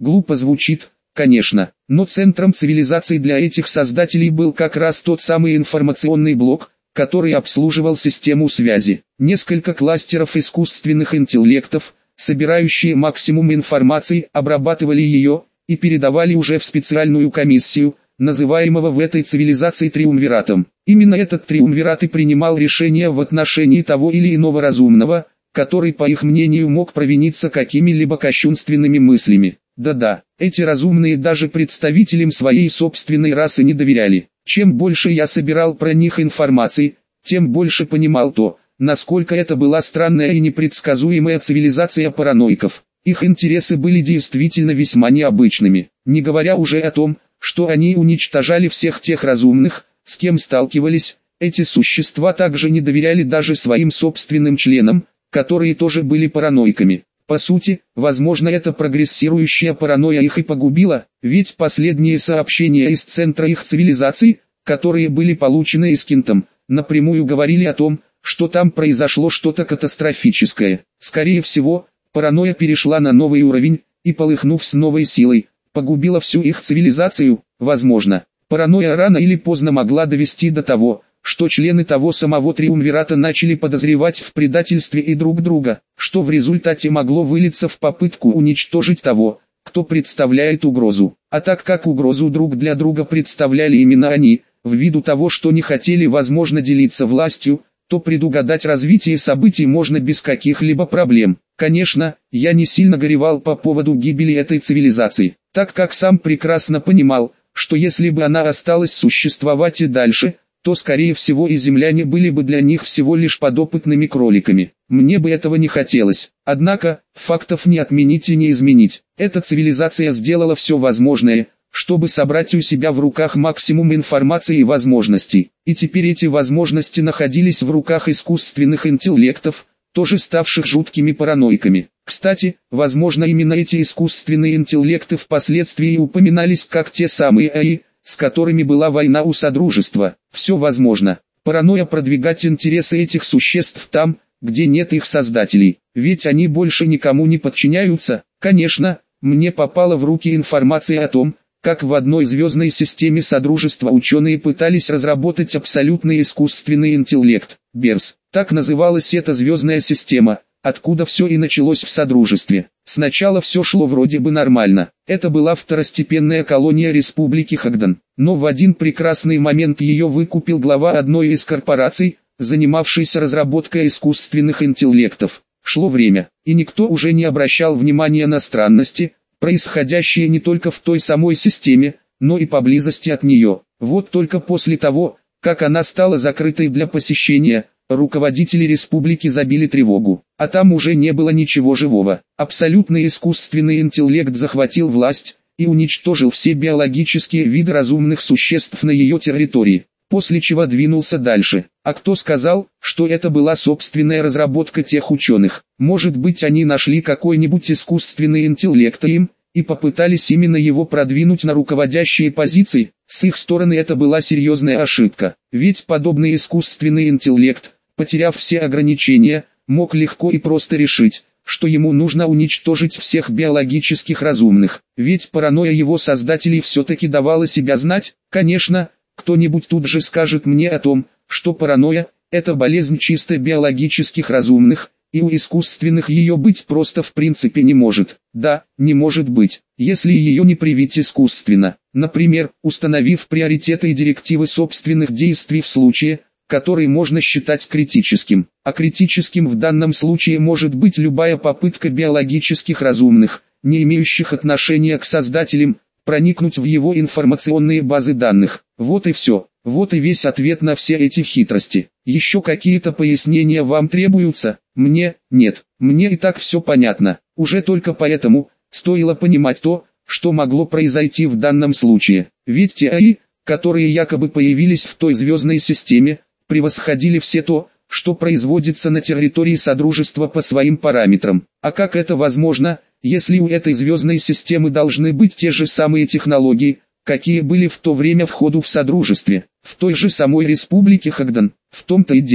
Глупо звучит, конечно, но центром цивилизации для этих создателей был как раз тот самый информационный блок, который обслуживал систему связи. Несколько кластеров искусственных интеллектов, собирающие максимум информации, обрабатывали ее и передавали уже в специальную комиссию, называемого в этой цивилизации триумвиратом. Именно этот триумвират и принимал решения в отношении того или иного разумного, который, по их мнению, мог провиниться какими-либо кощунственными мыслями. Да-да, эти разумные даже представителям своей собственной расы не доверяли. Чем больше я собирал про них информации, тем больше понимал то, насколько это была странная и непредсказуемая цивилизация параноиков. Их интересы были действительно весьма необычными, не говоря уже о том, что они уничтожали всех тех разумных, с кем сталкивались. Эти существа также не доверяли даже своим собственным членам, которые тоже были параноиками. По сути, возможно, эта прогрессирующая паранойя их и погубила, ведь последние сообщения из центра их цивилизации, которые были получены Искинтом, напрямую говорили о том, что там произошло что-то катастрофическое. Скорее всего, паранойя перешла на новый уровень, и, полыхнув с новой силой, погубила всю их цивилизацию. Возможно, паранойя рано или поздно могла довести до того, что члены того самого триумвирата начали подозревать в предательстве и друг друга, что в результате могло вылиться в попытку уничтожить того, кто представляет угрозу. А так как угрозу друг для друга представляли именно они, ввиду того, что не хотели возможно делиться властью, то предугадать развитие событий можно без каких-либо проблем. Конечно, я не сильно горевал по поводу гибели этой цивилизации, так как сам прекрасно понимал, что если бы она осталась существовать и дальше, то скорее всего и земляне были бы для них всего лишь подопытными кроликами. Мне бы этого не хотелось. Однако, фактов не отменить и не изменить. Эта цивилизация сделала все возможное, чтобы собрать у себя в руках максимум информации и возможностей. И теперь эти возможности находились в руках искусственных интеллектов, тоже ставших жуткими параноиками. Кстати, возможно именно эти искусственные интеллекты впоследствии упоминались как те самые АИ, с которыми была война у Содружества. Все возможно. Паранойя продвигать интересы этих существ там, где нет их создателей. Ведь они больше никому не подчиняются. Конечно, мне попала в руки информация о том, как в одной звездной системе Содружества ученые пытались разработать абсолютный искусственный интеллект. БЕРС. Так называлась эта звездная система, откуда все и началось в Содружестве. Сначала все шло вроде бы нормально. Это была второстепенная колония Республики Хагдан. Но в один прекрасный момент ее выкупил глава одной из корпораций, занимавшийся разработкой искусственных интеллектов. Шло время, и никто уже не обращал внимания на странности, происходящие не только в той самой системе, но и поблизости от нее. Вот только после того, как она стала закрытой для посещения, руководители республики забили тревогу, а там уже не было ничего живого. Абсолютный искусственный интеллект захватил власть и уничтожил все биологические виды разумных существ на ее территории, после чего двинулся дальше. А кто сказал, что это была собственная разработка тех ученых? Может быть, они нашли какой-нибудь искусственный интеллект им, и попытались именно его продвинуть на руководящие позиции? С их стороны это была серьезная ошибка, ведь подобный искусственный интеллект, потеряв все ограничения, мог легко и просто решить, что ему нужно уничтожить всех биологических разумных. Ведь паранойя его создателей все-таки давала себя знать. Конечно, кто-нибудь тут же скажет мне о том, что паранойя – это болезнь чисто биологических разумных, и у искусственных ее быть просто в принципе не может. Да, не может быть, если ее не привить искусственно. Например, установив приоритеты и директивы собственных действий в случае, который можно считать критическим. А критическим в данном случае может быть любая попытка биологических разумных, не имеющих отношения к создателям, проникнуть в его информационные базы данных. Вот и все. Вот и весь ответ на все эти хитрости. Еще какие-то пояснения вам требуются? Мне? Нет. Мне и так все понятно. Уже только поэтому стоило понимать то, что могло произойти в данном случае. Ведь те АИ, которые якобы появились в той звездной системе, превосходили все то, что производится на территории Содружества по своим параметрам. А как это возможно, если у этой звездной системы должны быть те же самые технологии, какие были в то время в ходу в Содружестве, в той же самой Республике Хагдан? В том-то и дело.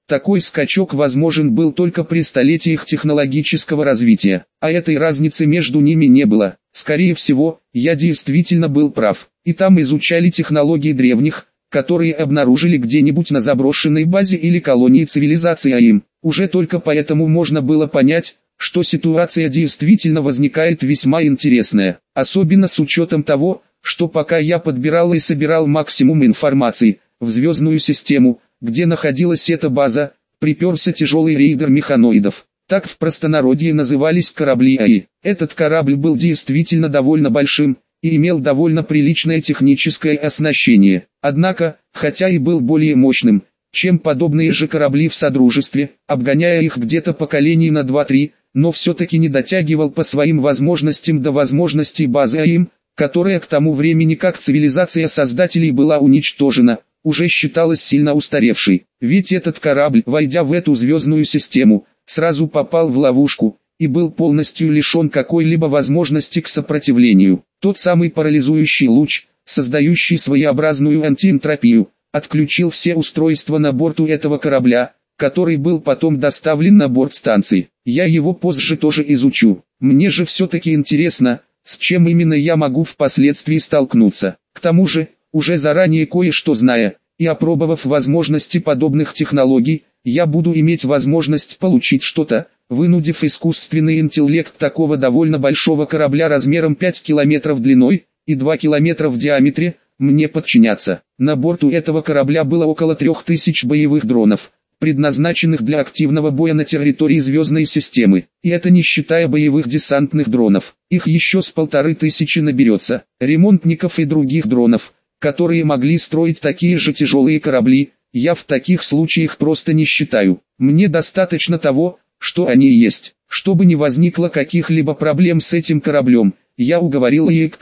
Такой скачок возможен был только при столетиях технологического развития, а этой разницы между ними не было. Скорее всего, я действительно был прав. И там изучали технологии древних, которые обнаружили где-нибудь на заброшенной базе или колонии цивилизации, а им уже только поэтому можно было понять, что ситуация действительно возникает весьма интересная, особенно с учетом того, что пока я подбирал и собирал максимум информации, в звездную систему, где находилась эта база, приперся тяжелый рейдер механоидов. Так в простонародье назывались корабли АИ. Этот корабль был действительно довольно большим и имел довольно приличное техническое оснащение. Однако, хотя и был более мощным, чем подобные же корабли в Содружестве, обгоняя их где-то поколений на 2-3, но все-таки не дотягивал по своим возможностям до возможностей базы АИМ, которая к тому времени как цивилизация создателей была уничтожена, уже считалась сильно устаревшей. Ведь этот корабль, войдя в эту звездную систему, сразу попал в ловушку и был полностью лишен какой-либо возможности к сопротивлению. Тот самый парализующий луч, создающий своеобразную антиэнтропию, отключил все устройства на борту этого корабля, который был потом доставлен на борт станции. Я его позже тоже изучу. Мне же все-таки интересно, с чем именно я могу впоследствии столкнуться. К тому же, уже заранее кое-что зная, и опробовав возможности подобных технологий, я буду иметь возможность получить что-то, вынудив искусственный интеллект такого довольно большого корабля размером 5 километров длиной и 2 километра в диаметре, мне подчиняться. На борту этого корабля было около 3000 боевых дронов, предназначенных для активного боя на территории звездной системы. И это не считая боевых десантных дронов. Их еще с 1500 наберется. Ремонтников и других дронов, которые могли строить такие же тяжелые корабли, я в таких случаях просто не считаю. Мне достаточно того, что они есть. Чтобы не возникло каких-либо проблем с этим кораблем, я уговорил ЕК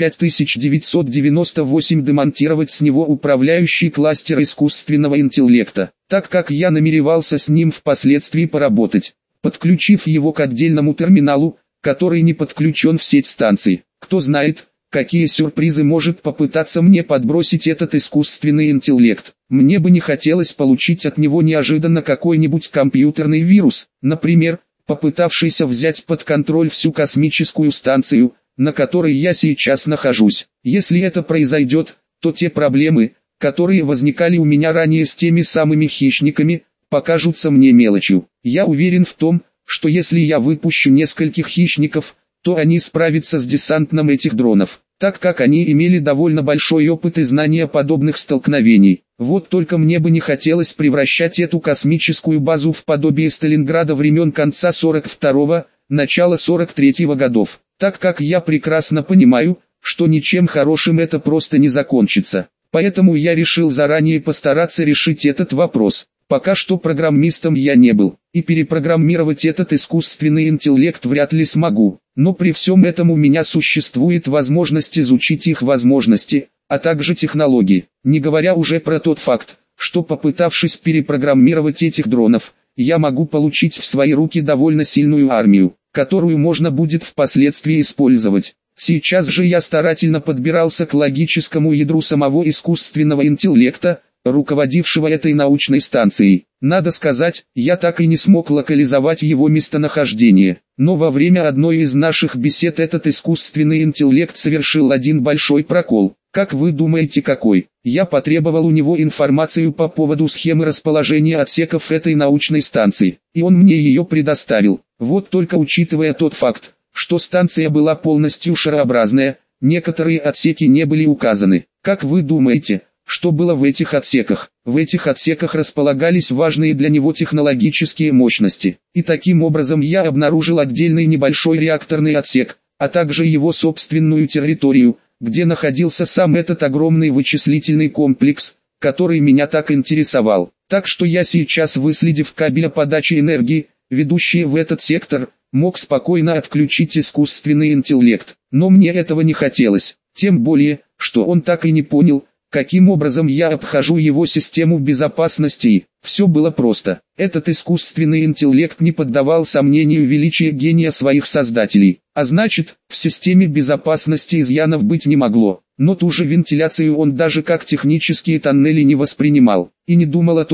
5998 демонтировать с него управляющий кластер искусственного интеллекта, так как я намеревался с ним впоследствии поработать, подключив его к отдельному терминалу, который не подключен в сеть станции. Кто знает, какие сюрпризы может попытаться мне подбросить этот искусственный интеллект. Мне бы не хотелось получить от него неожиданно какой-нибудь компьютерный вирус, например, попытавшийся взять под контроль всю космическую станцию, на которой я сейчас нахожусь. Если это произойдет, то те проблемы, которые возникали у меня ранее с теми самыми хищниками, покажутся мне мелочью. Я уверен в том, что если я выпущу нескольких хищников, то они справятся с десантом этих дронов, так как они имели довольно большой опыт и знания подобных столкновений. Вот только мне бы не хотелось превращать эту космическую базу в подобие Сталинграда времен конца 42-го, начала 43-го годов, так как я прекрасно понимаю, что ничем хорошим это просто не закончится. Поэтому я решил заранее постараться решить этот вопрос. Пока что программистом я не был, и перепрограммировать этот искусственный интеллект вряд ли смогу. Но при всем этом у меня существует возможность изучить их возможности, а также технологии, не говоря уже про тот факт, что попытавшись перепрограммировать этих дронов, я могу получить в свои руки довольно сильную армию, которую можно будет впоследствии использовать. Сейчас же я старательно подбирался к логическому ядру самого искусственного интеллекта, руководившего этой научной станцией. Надо сказать, я так и не смог локализовать его местонахождение, но во время одной из наших бесед этот искусственный интеллект совершил один большой прокол. Как вы думаете, какой? Я потребовал у него информацию по поводу схемы расположения отсеков этой научной станции, и он мне ее предоставил. Вот только учитывая тот факт, что станция была полностью шарообразная, некоторые отсеки не были указаны. Как вы думаете, что было в этих отсеках? В этих отсеках располагались важные для него технологические мощности. И таким образом я обнаружил отдельный небольшой реакторный отсек, а также его собственную территорию, где находился сам этот огромный вычислительный комплекс, который меня так интересовал. Так что я сейчас, выследив кабель подачи энергии, ведущий в этот сектор, мог спокойно отключить искусственный интеллект. Но мне этого не хотелось, тем более, что он так и не понял, каким образом я обхожу его систему безопасности. Все было просто. Этот искусственный интеллект не поддавал сомнению величия гения своих создателей. А значит, в системе безопасности изъянов быть не могло. Но ту же вентиляцию он даже как технические тоннели не воспринимал. И не думал о том,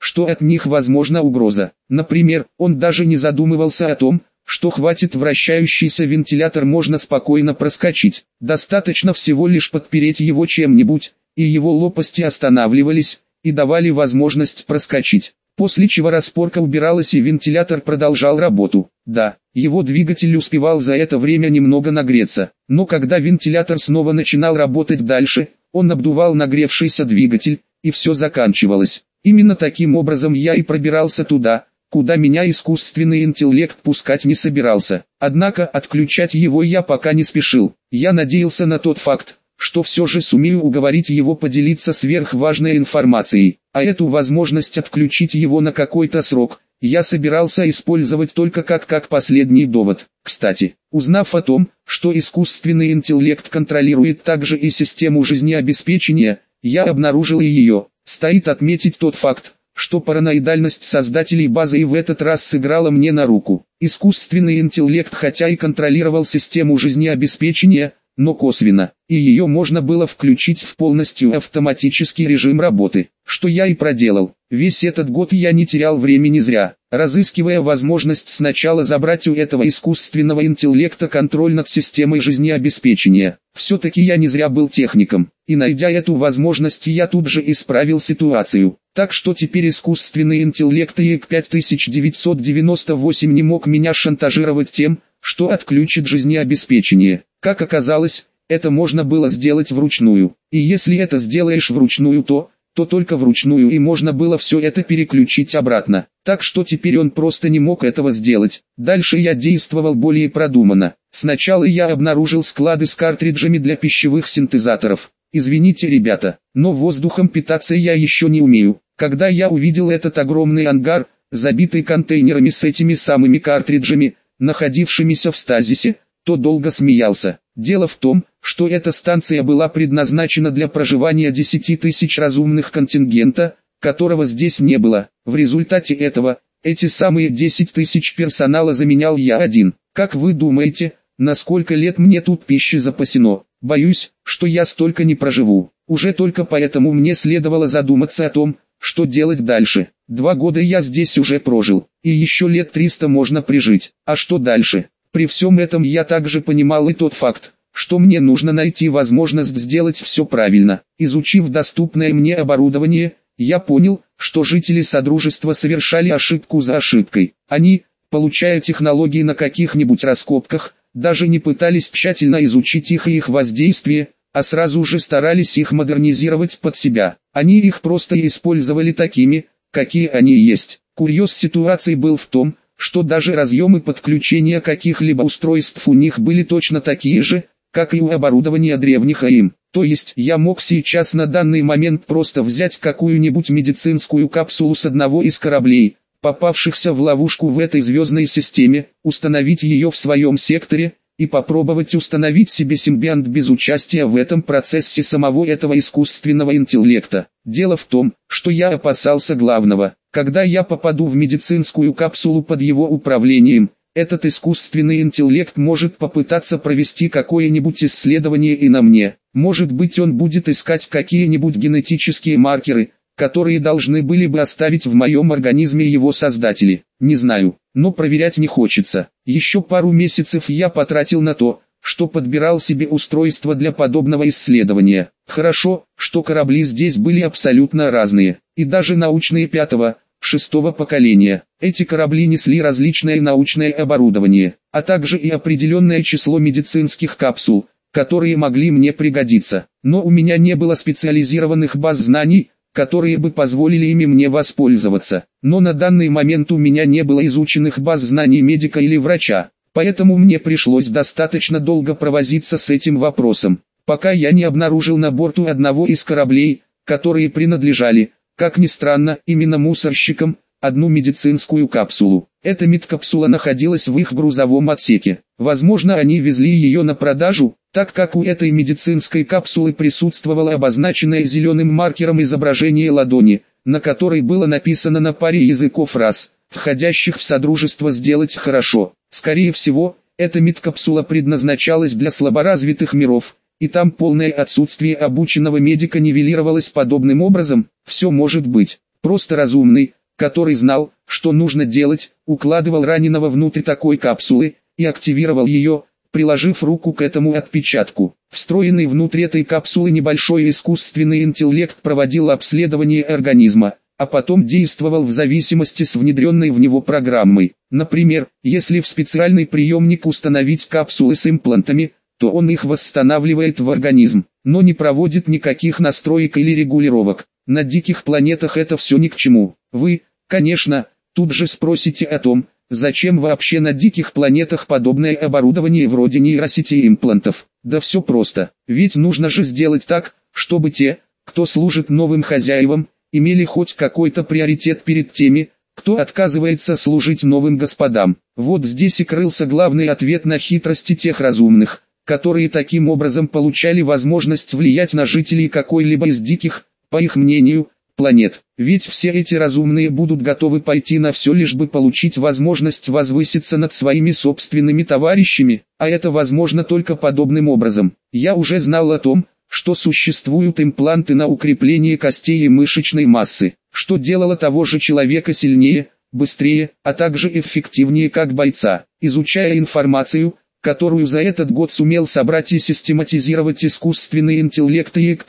что от них возможна угроза. Например, он даже не задумывался о том, что хватит вращающийся вентилятор можно спокойно проскочить. Достаточно всего лишь подпереть его чем-нибудь, и его лопасти останавливались, и давали возможность проскочить. После чего распорка убиралась и вентилятор продолжал работу. Да, его двигатель успевал за это время немного нагреться, но когда вентилятор снова начинал работать дальше, он обдувал нагревшийся двигатель, и все заканчивалось. Именно таким образом я и пробирался туда, куда меня искусственный интеллект пускать не собирался. Однако отключать его я пока не спешил. Я надеялся на тот факт, что все же сумею уговорить его поделиться сверхважной информацией, а эту возможность отключить его на какой-то срок, я собирался использовать только как последний довод. Кстати, узнав о том, что искусственный интеллект контролирует также и систему жизнеобеспечения, я обнаружил и ее. Стоит отметить тот факт, что параноидальность создателей базы и в этот раз сыграла мне на руку. Искусственный интеллект хотя и контролировал систему жизнеобеспечения, но косвенно, и ее можно было включить в полностью автоматический режим работы, что я и проделал. Весь этот год я не терял времени зря, разыскивая возможность сначала забрать у этого искусственного интеллекта контроль над системой жизнеобеспечения. Все-таки я не зря был техником, и найдя эту возможность я тут же исправил ситуацию. Так что теперь искусственный интеллект ИЭК 5998 не мог меня шантажировать тем, что отключит жизнеобеспечение. Как оказалось, это можно было сделать вручную. И если это сделаешь вручную, то только вручную, и можно было все это переключить обратно. Так что теперь он просто не мог этого сделать. Дальше я действовал более продуманно. Сначала я обнаружил склады с картриджами для пищевых синтезаторов. Извините, ребята, но воздухом питаться я еще не умею. Когда я увидел этот огромный ангар, забитый контейнерами с этими самыми картриджами, находившимися в стазисе, то долго смеялся. Дело в том, что эта станция была предназначена для проживания 10 тысяч разумных контингента, которого здесь не было. В результате этого, эти самые 10 тысяч персонала заменял я один. Как вы думаете, на сколько лет мне тут пищи запасено? Боюсь, что я столько не проживу. Уже только поэтому мне следовало задуматься о том, что делать дальше. 2 года я здесь уже прожил, и еще лет 300 можно прижить. А что дальше? При всем этом я также понимал и тот факт, что мне нужно найти возможность сделать все правильно. Изучив доступное мне оборудование, я понял, что жители Содружества совершали ошибку за ошибкой. Они, получая технологии на каких-нибудь раскопках, даже не пытались тщательно изучить их и их воздействие, а сразу же старались их модернизировать под себя. Они их просто использовали такими, какие они есть. Курьез ситуации был в том, что даже разъемы подключения каких-либо устройств у них были точно такие же, как и у оборудования древних АИМ. То есть я мог сейчас на данный момент просто взять какую-нибудь медицинскую капсулу с одного из кораблей, попавшихся в ловушку в этой звездной системе, установить ее в своем секторе, и попробовать установить себе симбионт без участия в этом процессе самого этого искусственного интеллекта. Дело в том, что я опасался главного. Когда я попаду в медицинскую капсулу под его управлением, этот искусственный интеллект может попытаться провести какое-нибудь исследование и на мне. Может быть, он будет искать какие-нибудь генетические маркеры, которые должны были бы оставить в моем организме его создатели. Не знаю, но проверять не хочется. Еще пару месяцев я потратил на то, что подбирал себе устройство для подобного исследования. Хорошо, что корабли здесь были абсолютно разные, и даже научные 5-го, 6-го поколения. Эти корабли несли различное научное оборудование, а также и определенное число медицинских капсул, которые могли мне пригодиться. Но у меня не было специализированных баз знаний, которые бы позволили ими мне воспользоваться. Но на данный момент у меня не было изученных баз знаний медика или врача, поэтому мне пришлось достаточно долго провозиться с этим вопросом, пока я не обнаружил на борту одного из кораблей, которые принадлежали, как ни странно, именно мусорщикам, одну медицинскую капсулу. Эта медкапсула находилась в их грузовом отсеке. Возможно, они везли ее на продажу, так как у этой медицинской капсулы присутствовало обозначенное зеленым маркером изображение ладони, на которой было написано на паре языков рас, входящих в Содружество «Сделать хорошо». Скорее всего, эта медкапсула предназначалась для слаборазвитых миров, и там полное отсутствие обученного медика нивелировалось подобным образом. Все может быть. Просто разумный, который знал, что нужно делать, укладывал раненого внутрь такой капсулы и активировал ее, приложив руку к этому отпечатку. Встроенный внутрь этой капсулы небольшой искусственный интеллект проводил обследование организма, а потом действовал в зависимости с внедренной в него программой. Например, если в специальный приемник установить капсулы с имплантами, то он их восстанавливает в организм, но не проводит никаких настроек или регулировок. На диких планетах это все ни к чему. Вы, конечно, тут же спросите о том, зачем вообще на диких планетах подобное оборудование вроде нейросетей имплантов. Да все просто, ведь нужно же сделать так, чтобы те, кто служит новым хозяевам, имели хоть какой-то приоритет перед теми, кто отказывается служить новым господам. Вот здесь и крылся главный ответ на хитрости тех разумных, которые таким образом получали возможность влиять на жителей какой-либо из диких, по их мнению, планет. Ведь все эти разумные будут готовы пойти на все, лишь бы получить возможность возвыситься над своими собственными товарищами, а это возможно только подобным образом. Я уже знал о том, что существуют импланты на укрепление костей и мышечной массы, что делало того же человека сильнее, быстрее, а также эффективнее как бойца. Изучая информацию, которую за этот год сумел собрать и систематизировать искусственный интеллект ИЭК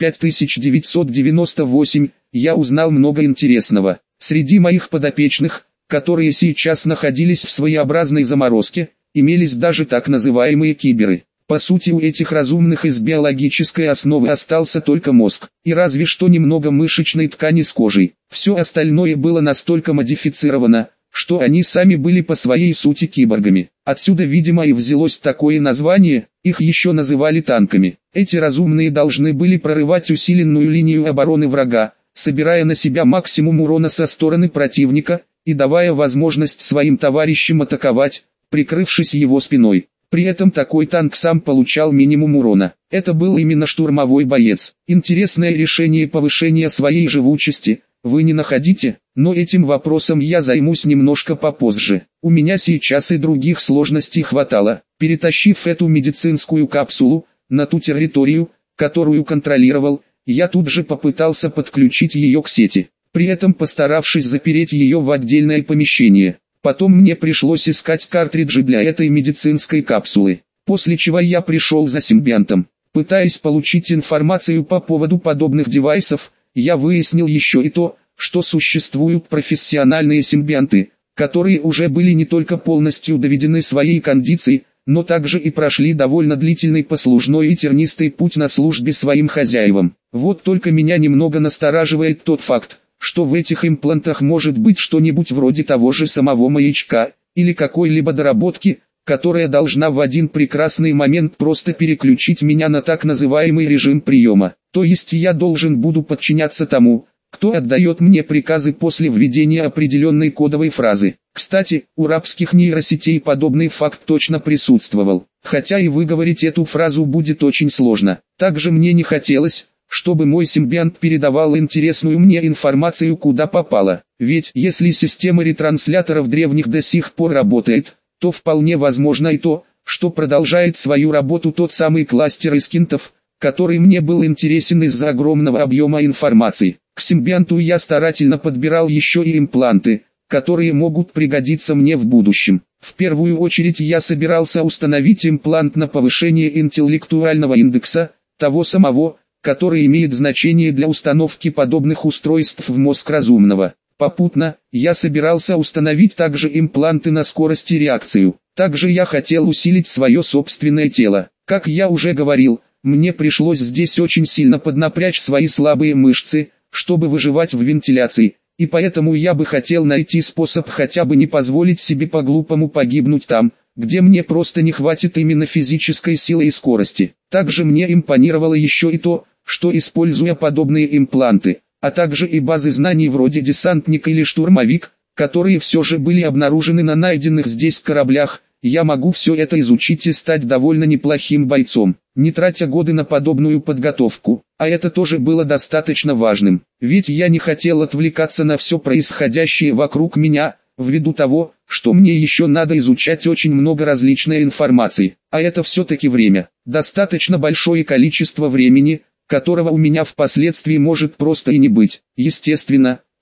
5998, я узнал много интересного. Среди моих подопечных, которые сейчас находились в своеобразной заморозке, имелись даже так называемые киберы. По сути, у этих разумных из биологической основы остался только мозг, и разве что немного мышечной ткани с кожей. Все остальное было настолько модифицировано, что они сами были по своей сути киборгами. Отсюда, видимо, и взялось такое название, их еще называли танками. Эти разумные должны были прорывать усиленную линию обороны врага, собирая на себя максимум урона со стороны противника, и давая возможность своим товарищам атаковать, прикрывшись его спиной. При этом такой танк сам получал минимум урона. Это был именно штурмовой боец. Интересное решение повышения своей живучести, вы не находите? Но этим вопросом я займусь немножко попозже. У меня сейчас и других сложностей хватало. Перетащив эту медицинскую капсулу на ту территорию, которую контролировал, я тут же попытался подключить ее к сети, при этом постаравшись запереть ее в отдельное помещение. Потом мне пришлось искать картриджи для этой медицинской капсулы, после чего я пришел за симбиантом. Пытаясь получить информацию по поводу подобных девайсов, я выяснил еще и то, что существуют профессиональные симбианты, которые уже были не только полностью доведены своей кондицией, но также и прошли довольно длительный послужной и тернистый путь на службе своим хозяевам. Вот только меня немного настораживает тот факт, что в этих имплантах может быть что-нибудь вроде того же самого маячка, или какой-либо доработки, которая должна в один прекрасный момент просто переключить меня на так называемый режим приема. То есть я должен буду подчиняться тому, кто отдает мне приказы после введения определенной кодовой фразы. Кстати, у рабских нейросетей подобный факт точно присутствовал, хотя и выговорить эту фразу будет очень сложно. Также мне не хотелось, чтобы мой симбиант передавал интересную мне информацию куда попало. Ведь если система ретрансляторов древних до сих пор работает, то вполне возможно и то, что продолжает свою работу тот самый кластер искинтов, который мне был интересен из-за огромного объема информации. К симбианту я старательно подбирал еще и импланты, которые могут пригодиться мне в будущем. В первую очередь я собирался установить имплант на повышение интеллектуального индекса, того самого, который имеет значение для установки подобных устройств в мозг разумного. Попутно, я собирался установить также импланты на скорость и реакцию. Также я хотел усилить свое собственное тело. Как я уже говорил, мне пришлось здесь очень сильно поднапрячь свои слабые мышцы, чтобы выживать в вентиляции, и поэтому я бы хотел найти способ хотя бы не позволить себе по-глупому погибнуть там, где мне просто не хватит именно физической силы и скорости. Также мне импонировало еще и то, что используя подобные импланты, а также и базы знаний вроде десантник или штурмовик, которые все же были обнаружены на найденных здесь кораблях, я могу все это изучить и стать довольно неплохим бойцом, не тратя годы на подобную подготовку. А это тоже было достаточно важным, ведь я не хотел отвлекаться на все происходящее вокруг меня, ввиду того, что мне еще надо изучать очень много различной информации, а это все-таки время, достаточно большое количество времени, которого у меня впоследствии может просто и не быть. Естественно,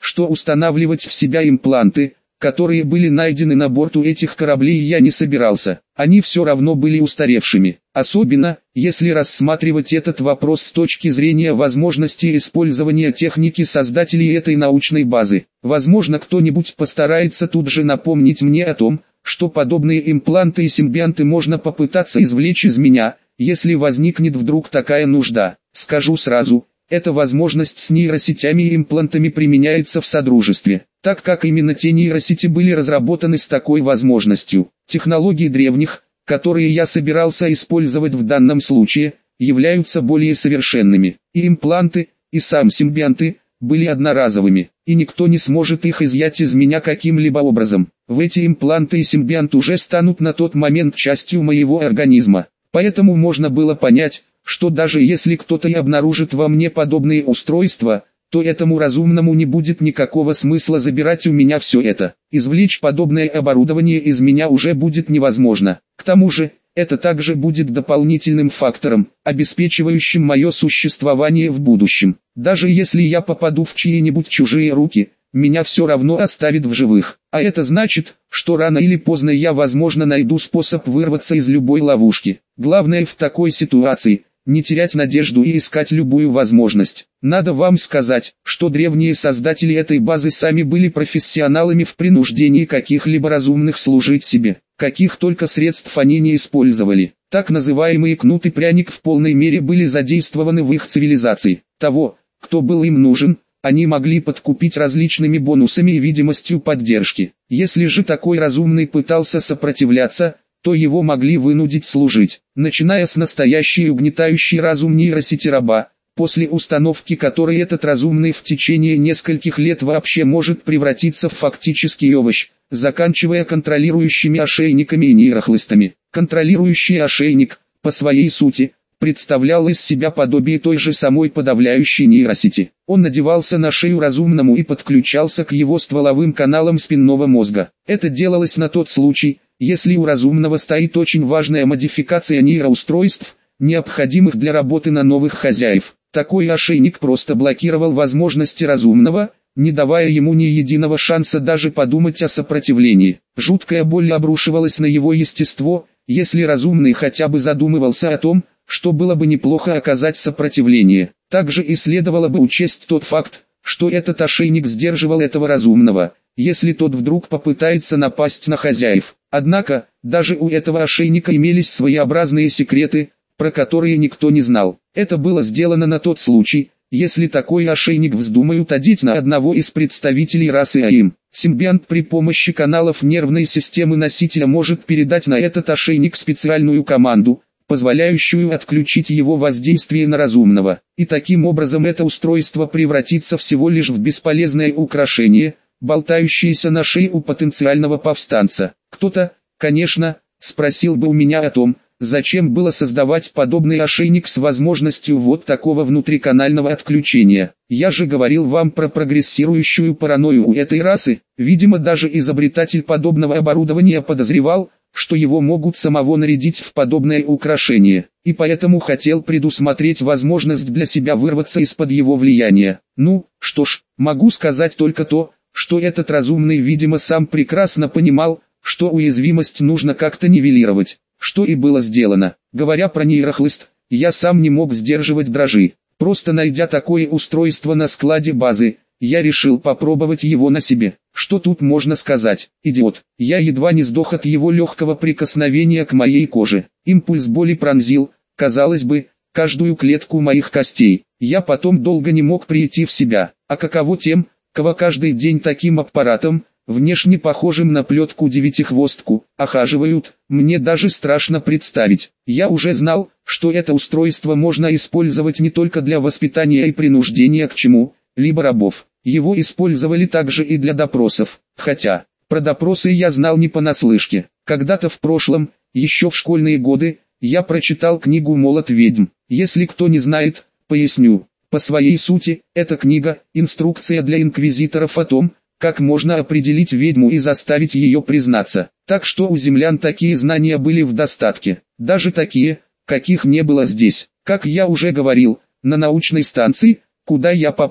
что устанавливать в себя импланты, которые были найдены на борту этих кораблей, я не собирался. Они все равно были устаревшими. Особенно, если рассматривать этот вопрос с точки зрения возможности использования техники создателей этой научной базы. Возможно, кто-нибудь постарается тут же напомнить мне о том, что подобные импланты и симбионты можно попытаться извлечь из меня, если возникнет вдруг такая нужда. Скажу сразу, эта возможность с нейросетями и имплантами применяется в Содружестве, так как именно те нейросети были разработаны с такой возможностью. Технологии древних, которые я собирался использовать в данном случае, являются более совершенными. И импланты, и сам симбионты были одноразовыми, и никто не сможет их изъять из меня каким-либо образом. В эти импланты и симбионт уже станут на тот момент частью моего организма. Поэтому можно было понять, что даже если кто-то и обнаружит во мне подобные устройства, то этому разумному не будет никакого смысла забирать у меня все это. Извлечь подобное оборудование из меня уже будет невозможно. К тому же, это также будет дополнительным фактором, обеспечивающим мое существование в будущем. Даже если я попаду в чьи-нибудь чужие руки, меня все равно оставит в живых. А это значит, что рано или поздно я, возможно, найду способ вырваться из любой ловушки. Главное в такой ситуации – не терять надежду и искать любую возможность. Надо вам сказать, что древние создатели этой базы сами были профессионалами в принуждении каких-либо разумных служить себе. Каких только средств они не использовали. Так называемые кнут и пряник в полной мере были задействованы в их цивилизации. Того, кто был им нужен, они могли подкупить различными бонусами и видимостью поддержки. Если же такой разумный пытался сопротивляться, то его могли вынудить служить. Начиная с настоящей угнетающей разум нейросети раба, после установки которой этот разумный в течение нескольких лет вообще может превратиться в фактический овощ, заканчивая контролирующими ошейниками и нейрохлыстами. Контролирующий ошейник, по своей сути, представлял из себя подобие той же самой подавляющей нейросети. Он надевался на шею разумному и подключался к его стволовым каналам спинного мозга. Это делалось на тот случай, если у разумного стоит очень важная модификация нейроустройств, необходимых для работы на новых хозяев. Такой ошейник просто блокировал возможности разумного, не давая ему ни единого шанса даже подумать о сопротивлении. Жуткая боль обрушивалась на его естество, если разумный хотя бы задумывался о том, что было бы неплохо оказать сопротивление. Также и следовало бы учесть тот факт, что этот ошейник сдерживал этого разумного, если тот вдруг попытается напасть на хозяев. Однако, даже у этого ошейника имелись своеобразные секреты, про которые никто не знал. Это было сделано на тот случай, если такой ошейник вздумают одеть на одного из представителей расы АИМ. Симбионт при помощи каналов нервной системы носителя может передать на этот ошейник специальную команду, позволяющую отключить его воздействие на разумного. И таким образом это устройство превратится всего лишь в бесполезное украшение, болтающееся на шее у потенциального повстанца. Кто-то, конечно, спросил бы у меня о том, зачем было создавать подобный ошейник с возможностью вот такого внутриканального отключения. Я же говорил вам про прогрессирующую паранойю у этой расы. Видимо, даже изобретатель подобного оборудования подозревал, что его могут самого нарядить в подобное украшение, и поэтому хотел предусмотреть возможность для себя вырваться из-под его влияния. Ну, что ж, могу сказать только то, что этот разумный, видимо, сам прекрасно понимал, что уязвимость нужно как-то нивелировать, что и было сделано. Говоря про нейрохлыст, я сам не мог сдерживать дрожи. Просто найдя такое устройство на складе базы, я решил попробовать его на себе. Что тут можно сказать? Идиот. Я едва не сдох от его легкого прикосновения к моей коже. Импульс боли пронзил, казалось бы, каждую клетку моих костей. Я потом долго не мог прийти в себя. А каково тем, кого каждый день таким аппаратом, внешне похожим на плетку-девятихвостку, охаживают, мне даже страшно представить. Я уже знал, что это устройство можно использовать не только для воспитания и принуждения к чему-либо рабов. Его использовали также и для допросов, хотя, про допросы я знал не понаслышке. Когда-то в прошлом, еще в школьные годы, я прочитал книгу «Молот ведьм». Если кто не знает, поясню. По своей сути, эта книга – инструкция для инквизиторов о том, как можно определить ведьму и заставить ее признаться. Так что у землян такие знания были в достатке, даже такие, каких не было здесь. Как я уже говорил, на научной станции, куда я попал,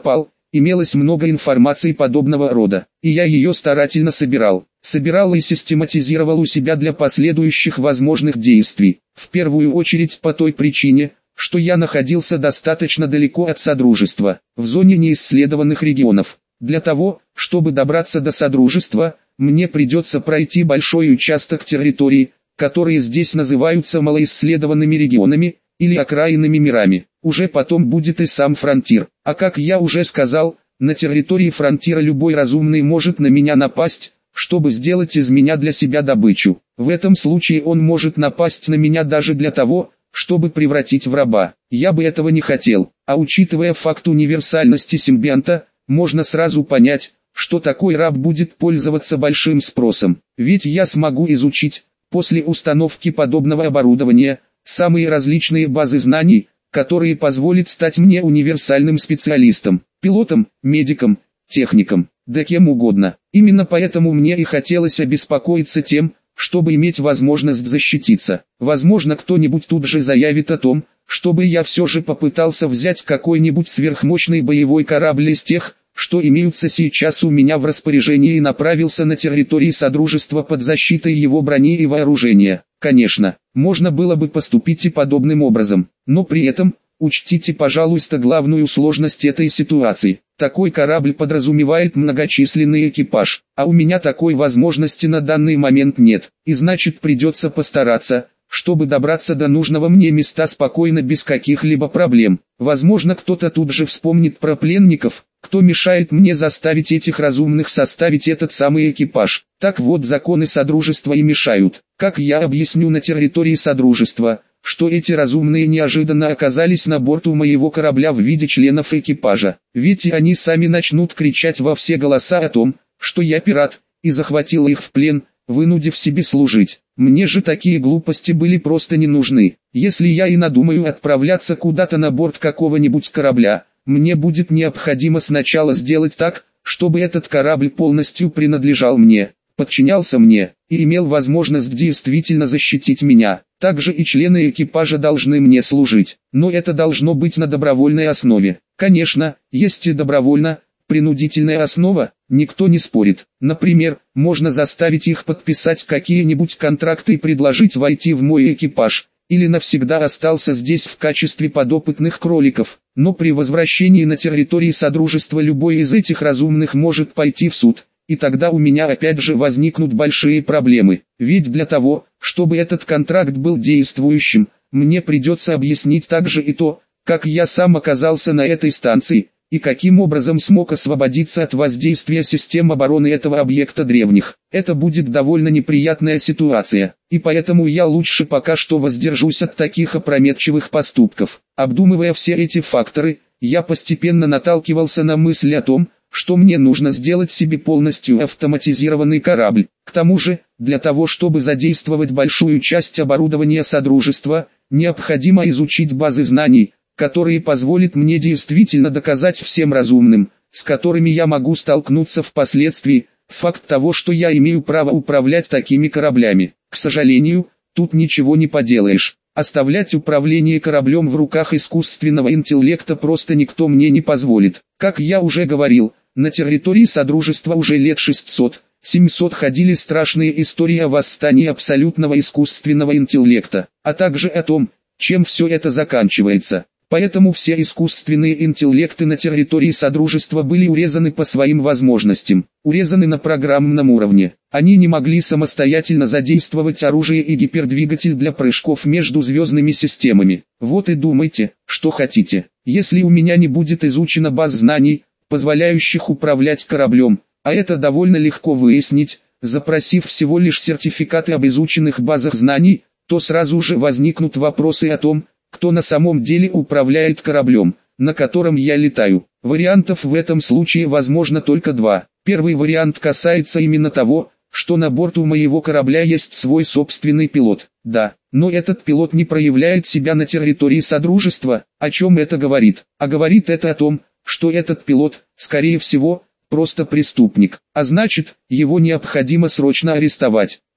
имелось много информации подобного рода, и я ее старательно собирал и систематизировал у себя для последующих возможных действий, в первую очередь по той причине, что я находился достаточно далеко от Содружества, в зоне неисследованных регионов. Для того, чтобы добраться до Содружества, мне придется пройти большой участок территории, которые здесь называются малоисследованными регионами, или окраинными мирами. Уже потом будет и сам фронтир. А как я уже сказал, на территории фронтира любой разумный может на меня напасть, чтобы сделать из меня для себя добычу. В этом случае он может напасть на меня даже для того, чтобы превратить в раба. Я бы этого не хотел, а учитывая факт универсальности симбионта, можно сразу понять, что такой раб будет пользоваться большим спросом. Ведь я смогу изучить, после установки подобного оборудования, самые различные базы знаний, которые позволят стать мне универсальным специалистом, пилотом, медиком, техником, да кем угодно. Именно поэтому мне и хотелось обеспокоиться тем, чтобы иметь возможность защититься. Возможно, кто-нибудь тут же заявит о том, чтобы я все же попытался взять какой-нибудь сверхмощный боевой корабль из тех, что имеются сейчас у меня в распоряжении, и направился на территории Содружества под защитой его брони и вооружения. Конечно, можно было бы поступить и подобным образом, но при этом, учтите, пожалуйста, главную сложность этой ситуации. Такой корабль подразумевает многочисленный экипаж, а у меня такой возможности на данный момент нет, и значит придется постараться, чтобы добраться до нужного мне места спокойно без каких-либо проблем. Возможно, кто-то тут же вспомнит про пленников, кто мешает мне заставить этих разумных составить этот самый экипаж. Так вот, законы Содружества и мешают. Как я объясню на территории Содружества, что эти разумные неожиданно оказались на борту моего корабля в виде членов экипажа? Ведь и они сами начнут кричать во все голоса о том, что я пират, и захватил их в плен, вынудив себе служить. Мне же такие глупости были просто не нужны. Если я и надумаю отправляться куда-то на борт какого-нибудь корабля, мне будет необходимо сначала сделать так, чтобы этот корабль полностью принадлежал мне, подчинялся мне, и имел возможность действительно защитить меня. Также и члены экипажа должны мне служить, но это должно быть на добровольной основе. Конечно, есть и добровольно, принудительная основа, никто не спорит. Например, можно заставить их подписать какие-нибудь контракты и предложить войти в мой экипаж, или навсегда остался здесь в качестве подопытных кроликов. Но при возвращении на территории Содружества любой из этих разумных может пойти в суд, и тогда у меня опять же возникнут большие проблемы. Ведь для того, чтобы этот контракт был действующим, мне придется объяснить также и то, как я сам оказался на этой станции, и каким образом смог освободиться от воздействия систем обороны этого объекта древних. Это будет довольно неприятная ситуация, и поэтому я лучше пока что воздержусь от таких опрометчивых поступков. Обдумывая все эти факторы, я постепенно наталкивался на мысль о том, что мне нужно сделать себе полностью автоматизированный корабль. К тому же, для того чтобы задействовать большую часть оборудования Содружества, необходимо изучить базы знаний, которые позволят мне действительно доказать всем разумным, с которыми я могу столкнуться впоследствии, факт того, что я имею право управлять такими кораблями. К сожалению, тут ничего не поделаешь. Оставлять управление кораблем в руках искусственного интеллекта просто никто мне не позволит. Как я уже говорил, на территории Содружества уже лет 600-700 ходили страшные истории о восстании абсолютного искусственного интеллекта, а также о том, чем все это заканчивается. Поэтому все искусственные интеллекты на территории Содружества были урезаны по своим возможностям, урезаны на программном уровне. Они не могли самостоятельно задействовать оружие и гипердвигатель для прыжков между звездными системами. Вот и думайте, что хотите. Если у меня не будет изучена баз знаний, позволяющих управлять кораблем, а это довольно легко выяснить, запросив всего лишь сертификаты об изученных базах знаний, то сразу же возникнут вопросы о том, кто на самом деле управляет кораблем, на котором я летаю. Вариантов в этом случае возможно только два. Первый вариант касается именно того, что на борту моего корабля есть свой собственный пилот. Да, но этот пилот не проявляет себя на территории Содружества. О чем это говорит? А говорит это о том, что этот пилот, скорее всего, просто преступник. А значит, его необходимо срочно арестовать.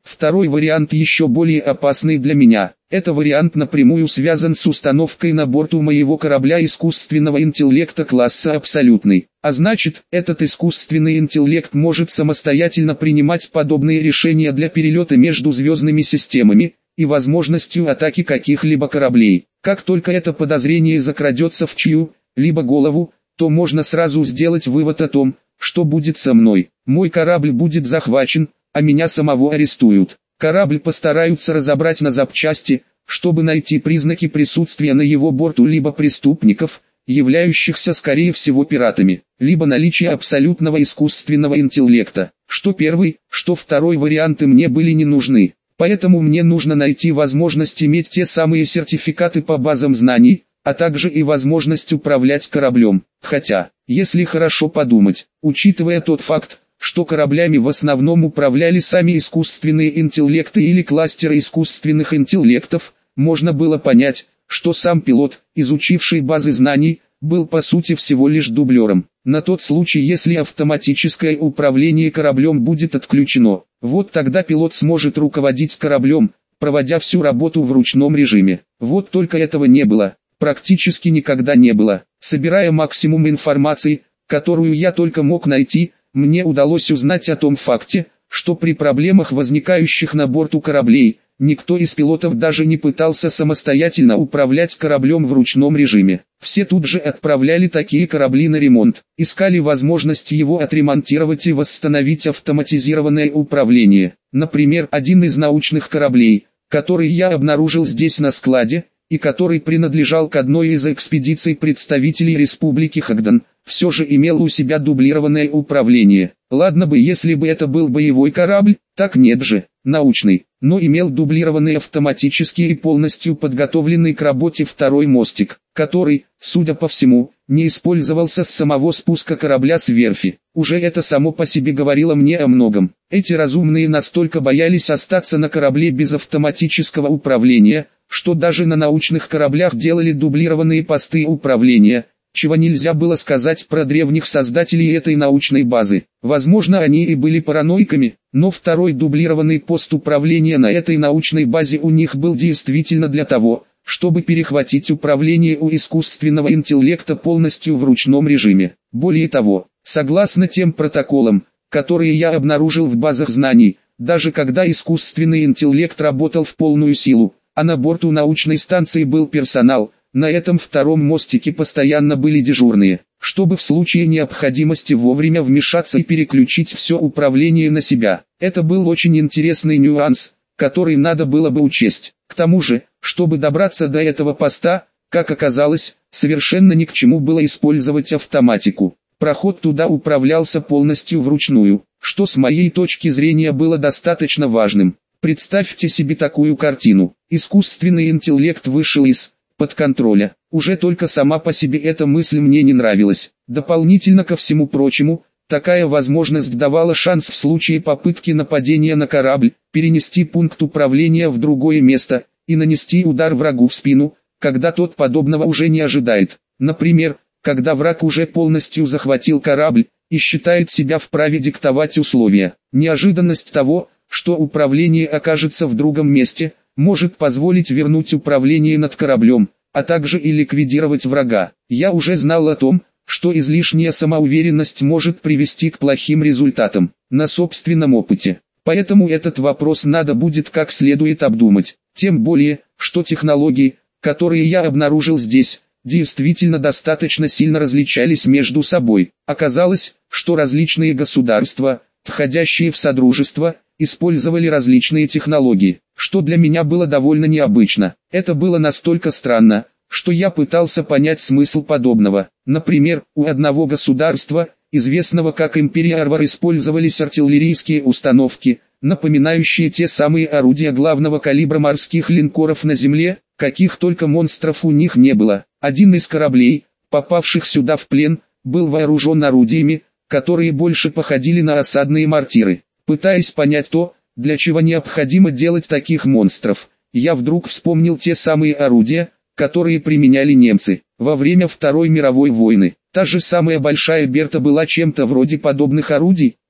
Второй вариант еще более опасный для меня. Это вариант напрямую связан с установкой на борту моего корабля искусственного интеллекта класса абсолютный. А значит, этот искусственный интеллект может самостоятельно принимать подобные решения для перелета между звездными системами и возможностью атаки каких-либо кораблей. Как только это подозрение закрадется в чью-либо голову, то можно сразу сделать вывод о том, что будет со мной. Мой корабль будет захвачен, а меня самого арестуют. Корабль постараются разобрать на запчасти, чтобы найти признаки присутствия на его борту либо преступников, являющихся скорее всего пиратами, либо наличие абсолютного искусственного интеллекта. Что первый, что второй варианты мне были не нужны. Поэтому мне нужно найти возможность иметь те самые сертификаты по базам знаний, а также и возможность управлять кораблем. Хотя, если хорошо подумать, учитывая тот факт, что кораблями в основном управляли сами искусственные интеллекты или кластеры искусственных интеллектов, можно было понять, что сам пилот, изучивший базы знаний, был по сути всего лишь дублером. На тот случай, если автоматическое управление кораблем будет отключено, вот тогда пилот сможет руководить кораблем, проводя всю работу в ручном режиме. Вот только этого не было, практически никогда не было. Собирая максимум информации, которую я только мог найти, мне удалось узнать о том факте, что при проблемах, возникающих на борту кораблей, никто из пилотов даже не пытался самостоятельно управлять кораблем в ручном режиме. Все тут же отправляли такие корабли на ремонт, искали возможность его отремонтировать и восстановить автоматизированное управление. Например, один из научных кораблей, который я обнаружил здесь на складе, и который принадлежал к одной из экспедиций представителей Республики Хагдан, все же имел у себя дублированное управление. Ладно бы, если бы это был боевой корабль, так нет же, научный, но имел дублированный автоматически и полностью подготовленный к работе второй мостик, который, судя по всему, не использовался с самого спуска корабля с верфи. Уже это само по себе говорило мне о многом. Эти разумные настолько боялись остаться на корабле без автоматического управления, что даже на научных кораблях делали дублированные посты управления, чего нельзя было сказать про древних создателей этой научной базы. Возможно, они и были параноиками, но второй дублированный пост управления на этой научной базе у них был действительно для того, чтобы перехватить управление у искусственного интеллекта полностью в ручном режиме. Более того, согласно тем протоколам, которые я обнаружил в базах знаний, даже когда искусственный интеллект работал в полную силу, а на борту научной станции был персонал, на этом втором мостике постоянно были дежурные, чтобы в случае необходимости вовремя вмешаться и переключить все управление на себя. Это был очень интересный нюанс, который надо было бы учесть. К тому же, чтобы добраться до этого поста, как оказалось, совершенно ни к чему было использовать автоматику. Проход туда управлялся полностью вручную, что с моей точки зрения было достаточно важным. Представьте себе такую картину. Искусственный интеллект вышел из-под контроля. Уже только сама по себе эта мысль мне не нравилась. Дополнительно ко всему прочему, такая возможность давала шанс в случае попытки нападения на корабль, перенести пункт управления в другое место и нанести удар врагу в спину, когда тот подобного уже не ожидает. Например, когда враг уже полностью захватил корабль и считает себя вправе диктовать условия. Неожиданность того, что управление окажется в другом месте, может позволить вернуть управление над кораблем, а также и ликвидировать врага. Я уже знал о том, что излишняя самоуверенность может привести к плохим результатам, на собственном опыте. Поэтому этот вопрос надо будет как следует обдумать. Тем более, что технологии, которые я обнаружил здесь, действительно достаточно сильно различались между собой. Оказалось, что различные государства, входящие в Содружество, использовали различные технологии, что для меня было довольно необычно. Это было настолько странно, что я пытался понять смысл подобного. Например, у одного государства, известного как Империя Арвар, использовались артиллерийские установки, напоминающие те самые орудия главного калибра морских линкоров на земле, каких только монстров у них не было. Один из кораблей, попавших сюда в плен, был вооружен орудиями, которые больше походили на осадные мортиры. Пытаясь понять то, для чего необходимо делать таких монстров, я вдруг вспомнил те самые орудия, которые применяли немцы во время Второй мировой войны. Та же самая большая берта была чем-то вроде подобных орудий,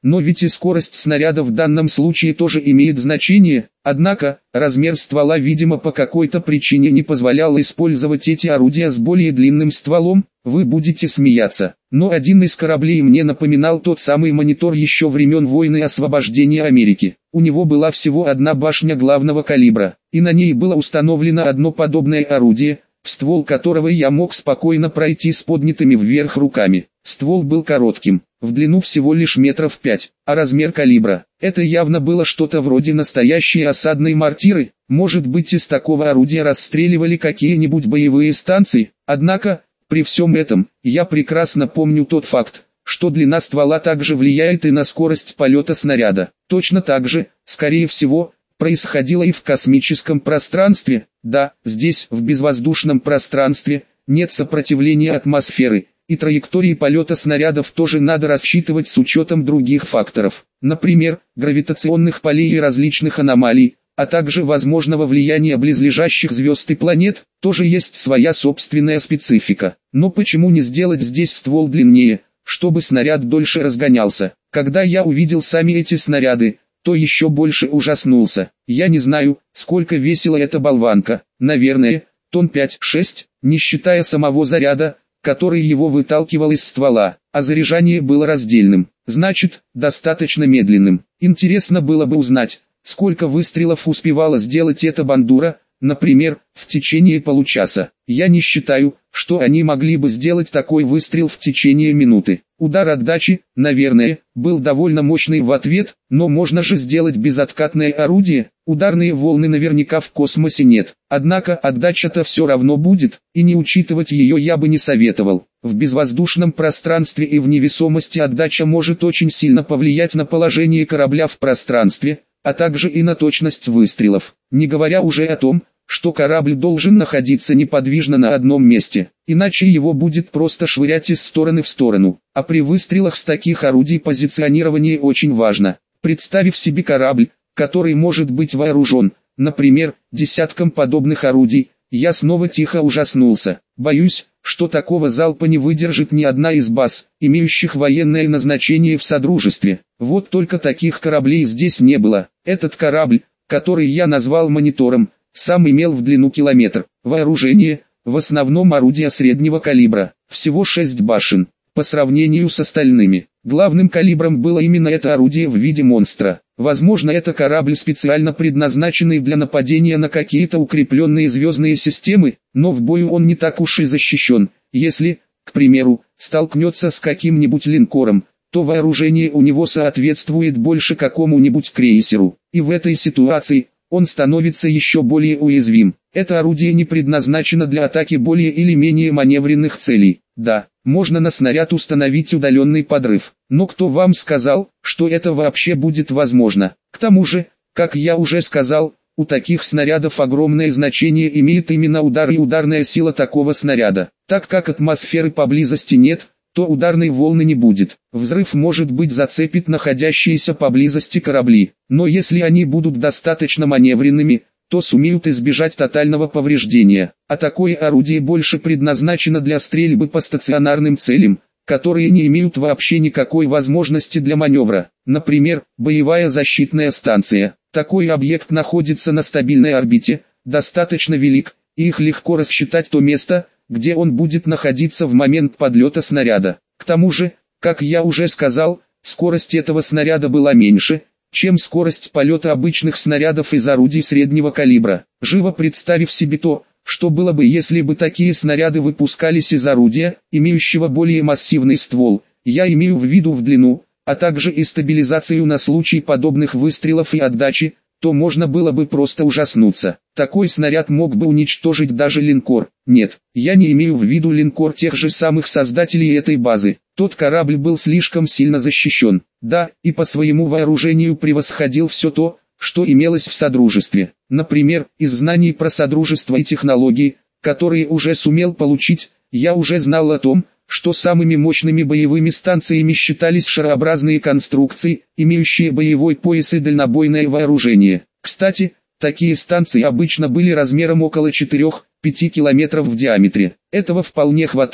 но ведь и скорость снаряда в данном случае тоже имеет значение. Однако, размер ствола видимо по какой-то причине не позволял использовать эти орудия с более длинным стволом. Вы будете смеяться, но один из кораблей мне напоминал тот самый монитор еще времен войны освобождения Америки. У него была всего одна башня главного калибра, и на ней было установлено одно подобное орудие, в ствол которого я мог спокойно пройти с поднятыми вверх руками. Ствол был коротким, в длину всего лишь метров 5, а размер калибра — это явно было что-то вроде настоящей осадной мортиры. Может быть, из такого орудия расстреливали какие-нибудь боевые станции. Однако, при всем этом, я прекрасно помню тот факт, что длина ствола также влияет и на скорость полета снаряда. Точно так же, скорее всего, происходило и в космическом пространстве. Да, здесь, в безвоздушном пространстве, нет сопротивления атмосферы, и траектории полета снарядов тоже надо рассчитывать с учетом других факторов, например, гравитационных полей и различных аномалий, а также возможного влияния близлежащих звезд и планет. Тоже есть своя собственная специфика. Но почему не сделать здесь ствол длиннее, чтобы снаряд дольше разгонялся? Когда я увидел сами эти снаряды, то еще больше ужаснулся. Я не знаю, сколько весила эта болванка, наверное, тонн 5-6, не считая самого заряда, который его выталкивал из ствола, а заряжание было раздельным, значит, достаточно медленным. Интересно было бы узнать, сколько выстрелов успевала сделать эта бандура, например, в течение получаса. Я не считаю, что они могли бы сделать такой выстрел в течение минуты. Удар отдачи, наверное, был довольно мощный в ответ, но можно же сделать безоткатное орудие. Ударные волны наверняка в космосе нет. Однако отдача-то все равно будет, и не учитывать ее я бы не советовал. В безвоздушном пространстве и в невесомости отдача может очень сильно повлиять на положение корабля в пространстве, а также и на точность выстрелов. Не говоря уже о том, что корабль должен находиться неподвижно на одном месте, иначе его будет просто швырять из стороны в сторону. А при выстрелах с таких орудий позиционирование очень важно. Представив себе корабль, который может быть вооружен, например, десятком подобных орудий, я снова тихо ужаснулся. Боюсь, что такого залпа не выдержит ни одна из баз, имеющих военное назначение в Содружестве. Вот только таких кораблей здесь не было. Этот корабль, который я назвал монитором, сам имел в длину километр. Вооружение, в основном орудия среднего калибра, всего 6 башен. По сравнению с остальными, главным калибром было именно это орудие в виде монстра. Возможно, это корабль, специально предназначенный для нападения на какие-то укрепленные звездные системы, но в бою он не так уж и защищен. Если, к примеру, столкнется с каким-нибудь линкором, то вооружение у него соответствует больше какому-нибудь крейсеру, и в этой ситуации он становится еще более уязвим. Это орудие не предназначено для атаки более или менее маневренных целей. Да, можно на снаряд установить удаленный подрыв, но кто вам сказал, что это вообще будет возможно? К тому же, как я уже сказал, у таких снарядов огромное значение имеет именно удар и ударная сила такого снаряда. Так как атмосферы поблизости нет, то ударной волны не будет. Взрыв, может быть, зацепит находящиеся поблизости корабли, но если они будут достаточно маневренными, то сумеют избежать тотального повреждения. А такое орудие больше предназначено для стрельбы по стационарным целям, которые не имеют вообще никакой возможности для маневра. Например, боевая защитная станция. Такой объект находится на стабильной орбите, достаточно велик, и их легко рассчитать то место, где он будет находиться в момент подлета снаряда. К тому же, как я уже сказал, скорость этого снаряда была меньше, чем скорость полета обычных снарядов из орудий среднего калибра. Живо представив себе то, что было бы, если бы такие снаряды выпускались из орудия, имеющего более массивный ствол, я имею в виду в длину, а также и стабилизацию на случай подобных выстрелов и отдачи, то можно было бы просто ужаснуться. Такой снаряд мог бы уничтожить даже линкор. Нет, я не имею в виду линкор тех же самых создателей этой базы. Тот корабль был слишком сильно защищен. Да, и по своему вооружению превосходил все то, что имелось в Содружестве. Например, из знаний про Содружество и технологии, которые уже сумел получить, я уже знал о том, что самыми мощными боевыми станциями считались шарообразные конструкции, имеющие боевой пояс и дальнобойное вооружение. Кстати, такие станции обычно были размером около 4-5 километров в диаметре. Этого вполне хватало,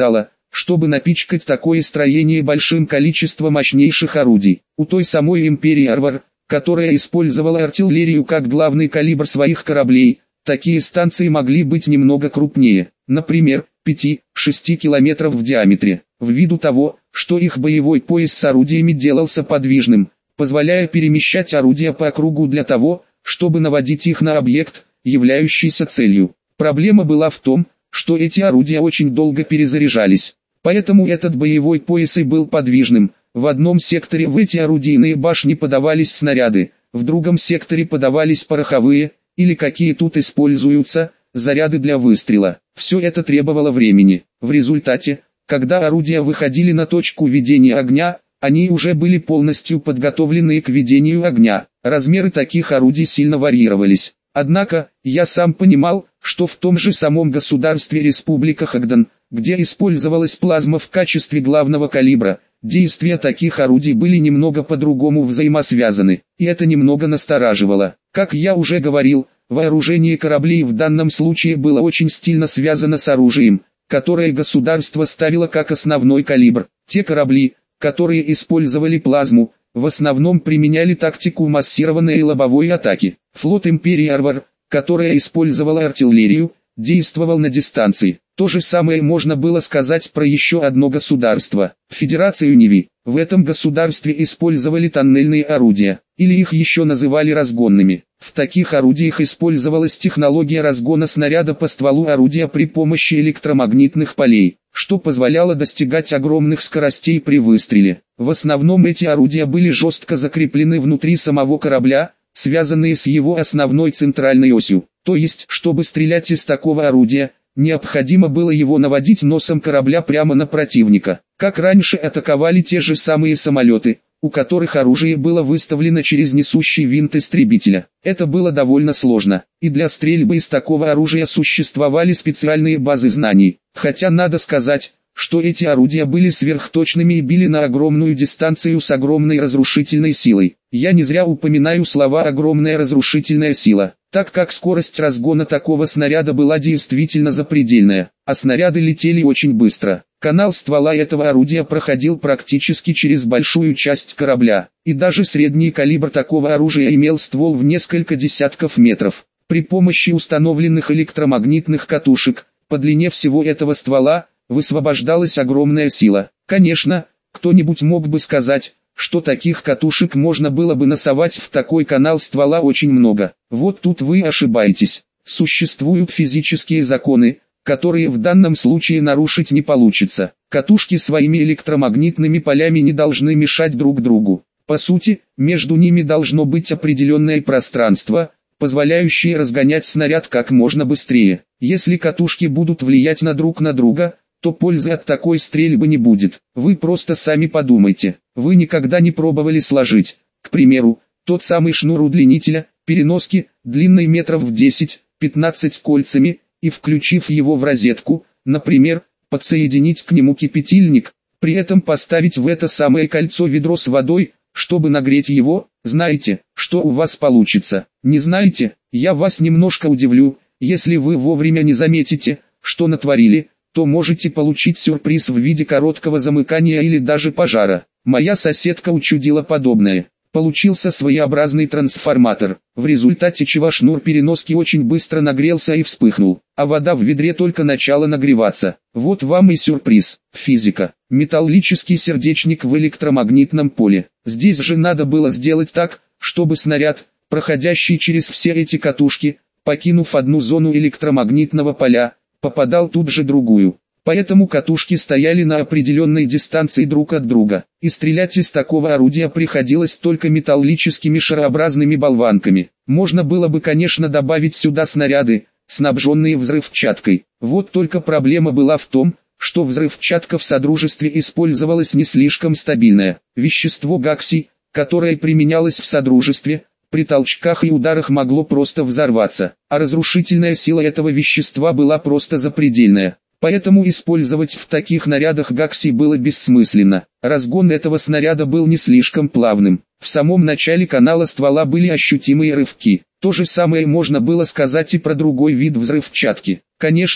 чтобы напичкать такое строение большим количеством мощнейших орудий. У той самой империи Арвар, которая использовала артиллерию как главный калибр своих кораблей, такие станции могли быть немного крупнее, например, 5-6 километров в диаметре, ввиду того, что их боевой пояс с орудиями делался подвижным, позволяя перемещать орудия по кругу для того, чтобы наводить их на объект, являющийся целью. Проблема была в том, что эти орудия очень долго перезаряжались, поэтому этот боевой пояс и был подвижным. В одном секторе в эти орудийные башни подавались снаряды, в другом секторе подавались пороховые, или какие тут используются, заряды для выстрела. Все это требовало времени. В результате, когда орудия выходили на точку ведения огня, они уже были полностью подготовлены к ведению огня. Размеры таких орудий сильно варьировались. Однако, я сам понимал, что в том же самом государстве Республика Хагдан, где использовалась плазма в качестве главного калибра, действия таких орудий были немного по-другому взаимосвязаны, и это немного настораживало. Как я уже говорил, вооружение кораблей в данном случае было очень стильно связано с оружием, которое государство ставило как основной калибр. Те корабли, которые использовали плазму, в основном применяли тактику массированной лобовой атаки. Флот империи Арвар, которая использовала артиллерию, действовал на дистанции. То же самое можно было сказать про еще одно государство, Федерацию Неви. В этом государстве использовали тоннельные орудия, или их еще называли разгонными. В таких орудиях использовалась технология разгона снаряда по стволу орудия при помощи электромагнитных полей, что позволяло достигать огромных скоростей при выстреле. В основном эти орудия были жестко закреплены внутри самого корабля, связанные с его основной центральной осью. То есть, чтобы стрелять из такого орудия, необходимо было его наводить носом корабля прямо на противника. Как раньше атаковали те же самые самолеты, у которых оружие было выставлено через несущий винт истребителя. Это было довольно сложно, и для стрельбы из такого оружия существовали специальные базы знаний. Хотя надо сказать, что эти орудия были сверхточными и били на огромную дистанцию с огромной разрушительной силой. Я не зря упоминаю слова «огромная разрушительная сила», так как скорость разгона такого снаряда была действительно запредельная, а снаряды летели очень быстро. Канал ствола этого орудия проходил практически через большую часть корабля, и даже средний калибр такого оружия имел ствол в несколько десятков метров. При помощи установленных электромагнитных катушек, по длине всего этого ствола, высвобождалась огромная сила. Конечно, кто-нибудь мог бы сказать, что таких катушек можно было бы насовать в такой канал ствола очень много. Вот тут вы ошибаетесь. Существуют физические законы, которые в данном случае нарушить не получится. Катушки своими электромагнитными полями не должны мешать друг другу. По сути, между ними должно быть определенное пространство, позволяющее разгонять снаряд как можно быстрее. Если катушки будут влиять друг на друга, то пользы от такой стрельбы не будет. Вы просто сами подумайте. Вы никогда не пробовали сложить, к примеру, тот самый шнур удлинителя, переноски, длиной метров в 10-15 кольцами, и включив его в розетку, например, подсоединить к нему кипятильник, при этом поставить в это самое кольцо ведро с водой, чтобы нагреть его. Знаете, что у вас получится? Не знаете? Я вас немножко удивлю. Если вы вовремя не заметите, что натворили, то можете получить сюрприз в виде короткого замыкания или даже пожара. Моя соседка учудила подобное. Получился своеобразный трансформатор, в результате чего шнур переноски очень быстро нагрелся и вспыхнул, а вода в ведре только начала нагреваться. Вот вам и сюрприз. Физика. Металлический сердечник в электромагнитном поле. Здесь же надо было сделать так, чтобы снаряд, проходящий через все эти катушки, покинув одну зону электромагнитного поля, попадал тут же другую. Поэтому катушки стояли на определенной дистанции друг от друга, и стрелять из такого орудия приходилось только металлическими шарообразными болванками. Можно было бы, конечно, добавить сюда снаряды, снабженные взрывчаткой. Вот только проблема была в том, что взрывчатка в Содружестве использовалась не слишком стабильная. Вещество гакси, которое применялось в Содружестве, при толчках и ударах могло просто взорваться, а разрушительная сила этого вещества была просто запредельная. Поэтому использовать в таких нарядах гакси было бессмысленно. Разгон этого снаряда был не слишком плавным. В самом начале канала ствола были ощутимые рывки. То же самое можно было сказать и про другой вид взрывчатки. Конечно,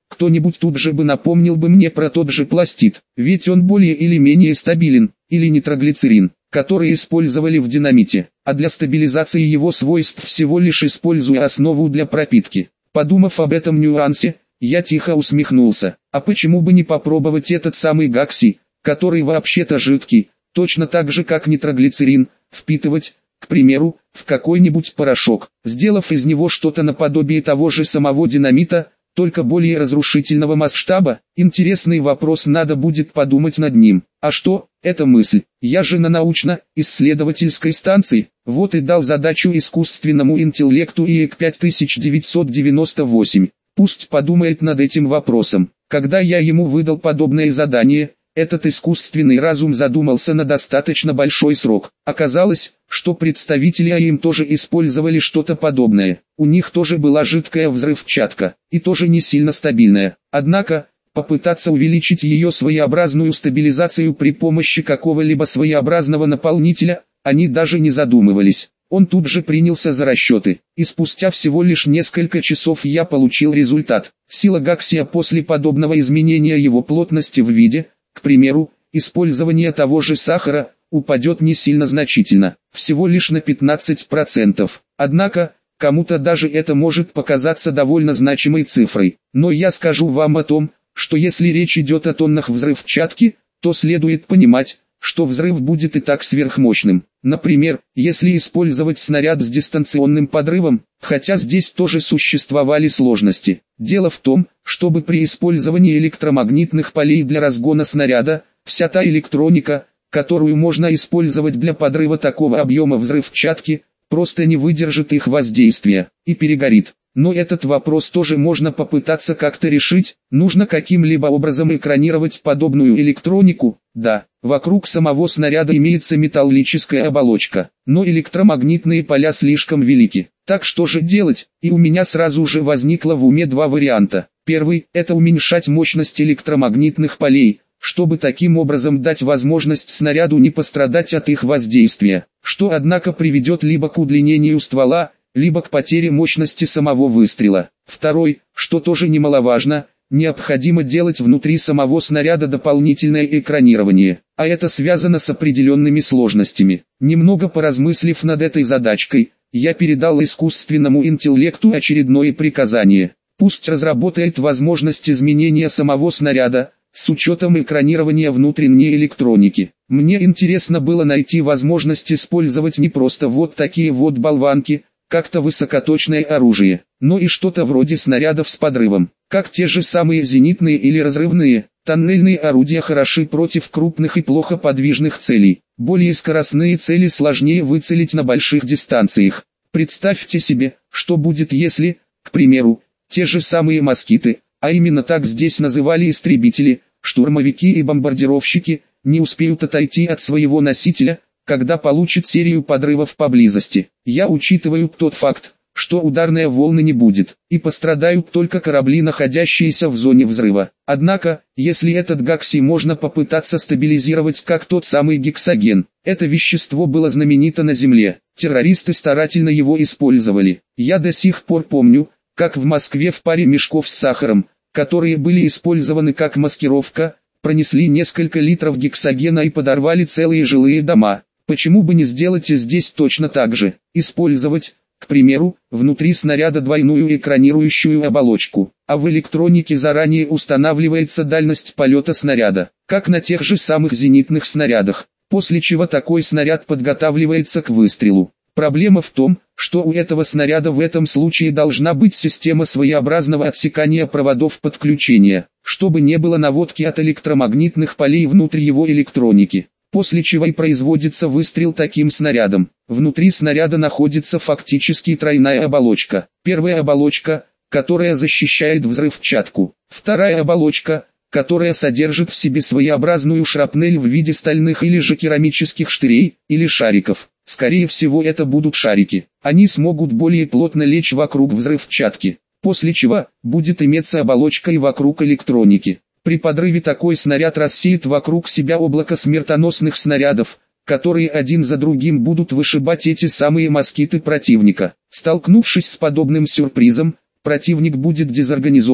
кто-нибудь тут же бы напомнил бы мне про тот же пластид, ведь он более или менее стабилен, или нитроглицерин, который использовали в динамите, а для стабилизации его свойств всего лишь используя основу для пропитки. Подумав об этом нюансе, я тихо усмехнулся. А почему бы не попробовать этот самый гакси, который вообще-то жидкий, точно так же как нитроглицерин, впитывать, к примеру, в какой-нибудь порошок, сделав из него что-то наподобие того же самого динамита, только более разрушительного масштаба? Интересный вопрос, надо будет подумать над ним. А что, это мысль, я же на научно-исследовательской станции, вот и дал задачу искусственному интеллекту ИЭК 5998. Пусть подумает над этим вопросом. Когда я ему выдал подобное задание, этот искусственный разум задумался на достаточно большой срок. Оказалось, что представители АИМ тоже использовали что-то подобное. У них тоже была жидкая взрывчатка, и тоже не сильно стабильная. Однако, попытаться увеличить ее своеобразную стабилизацию при помощи какого-либо своеобразного наполнителя, они даже не задумывались. Он тут же принялся за расчеты, и спустя всего лишь несколько часов я получил результат. Сила гаксия после подобного изменения его плотности в виде, к примеру, использования того же сахара, упадет не сильно значительно, всего лишь на 15%. Однако, кому-то даже это может показаться довольно значимой цифрой. Но я скажу вам о том, что если речь идет о тоннах взрывчатки, то следует понимать, что взрыв будет и так сверхмощным. Например, если использовать снаряд с дистанционным подрывом, хотя здесь тоже существовали сложности. Дело в том, чтобы при использовании электромагнитных полей для разгона снаряда, вся та электроника, которую можно использовать для подрыва такого объема взрывчатки, просто не выдержит их воздействия и перегорит. Но этот вопрос тоже можно попытаться как-то решить, нужно каким-либо образом экранировать подобную электронику. Да, вокруг самого снаряда имеется металлическая оболочка, но электромагнитные поля слишком велики. Так что же делать? И у меня сразу же возникло в уме два варианта. Первый – это уменьшать мощность электромагнитных полей, чтобы таким образом дать возможность снаряду не пострадать от их воздействия, что однако приведет либо к удлинению ствола, либо к потере мощности самого выстрела. Второй, что тоже немаловажно, необходимо делать внутри самого снаряда дополнительное экранирование, а это связано с определенными сложностями. Немного поразмыслив над этой задачкой, я передал искусственному интеллекту очередное приказание. Пусть разработает возможность изменения самого снаряда, с учетом экранирования внутренней электроники. Мне интересно было найти возможность использовать не просто вот такие вот болванки, как-то высокоточное оружие, но и что-то вроде снарядов с подрывом, как те же самые зенитные или разрывные. Тоннельные орудия хороши против крупных и плохо подвижных целей. Более скоростные цели сложнее выцелить на больших дистанциях. Представьте себе, что будет если, к примеру, те же самые москиты, а именно так здесь называли истребители, штурмовики и бомбардировщики, не успеют отойти от своего носителя, когда получит серию подрывов поблизости. Я учитываю тот факт, что ударной волны не будет, и пострадают только корабли, находящиеся в зоне взрыва. Однако, если этот гакси можно попытаться стабилизировать как тот самый гексоген, это вещество было знаменито на Земле, террористы старательно его использовали. Я до сих пор помню, как в Москве в паре мешков с сахаром, которые были использованы как маскировка, пронесли несколько литров гексогена и подорвали целые жилые дома. Почему бы не сделать и здесь точно так же, использовать, к примеру, внутри снаряда двойную экранирующую оболочку, а в электронике заранее устанавливается дальность полета снаряда, как на тех же самых зенитных снарядах, после чего такой снаряд подготавливается к выстрелу. Проблема в том, что у этого снаряда в этом случае должна быть система своеобразного отсекания проводов подключения, чтобы не было наводки от электромагнитных полей внутрь его электроники. После чего и производится выстрел таким снарядом. Внутри снаряда находится фактически тройная оболочка. Первая оболочка, которая защищает взрывчатку. Вторая оболочка, которая содержит в себе своеобразную шрапнель в виде стальных или же керамических штырей, или шариков. Скорее всего это будут шарики. Они смогут более плотно лечь вокруг взрывчатки. После чего, будет иметься оболочка и вокруг электроники. При подрыве такой снаряд рассеет вокруг себя облако смертоносных снарядов, которые один за другим будут вышибать эти самые москиты противника. Столкнувшись с подобным сюрпризом, противник будет дезорганизован,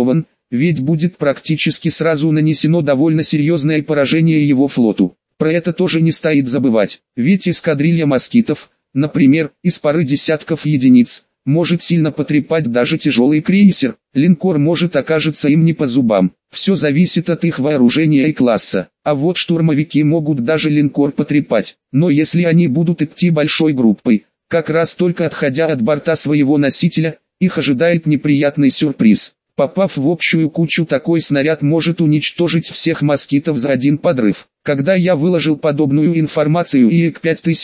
ведь будет практически сразу нанесено довольно серьезное поражение его флоту. Про это тоже не стоит забывать, ведь эскадрилья москитов, например, из пары десятков единиц, может сильно потрепать даже тяжелый крейсер, линкор может окажется им не по зубам. Все зависит от их вооружения и класса, а вот штурмовики могут даже линкор потрепать, но если они будут идти большой группой, как раз только отходя от борта своего носителя, их ожидает неприятный сюрприз. Попав в общую кучу, такой снаряд может уничтожить всех москитов за один подрыв. Когда я выложил подобную информацию ИЭК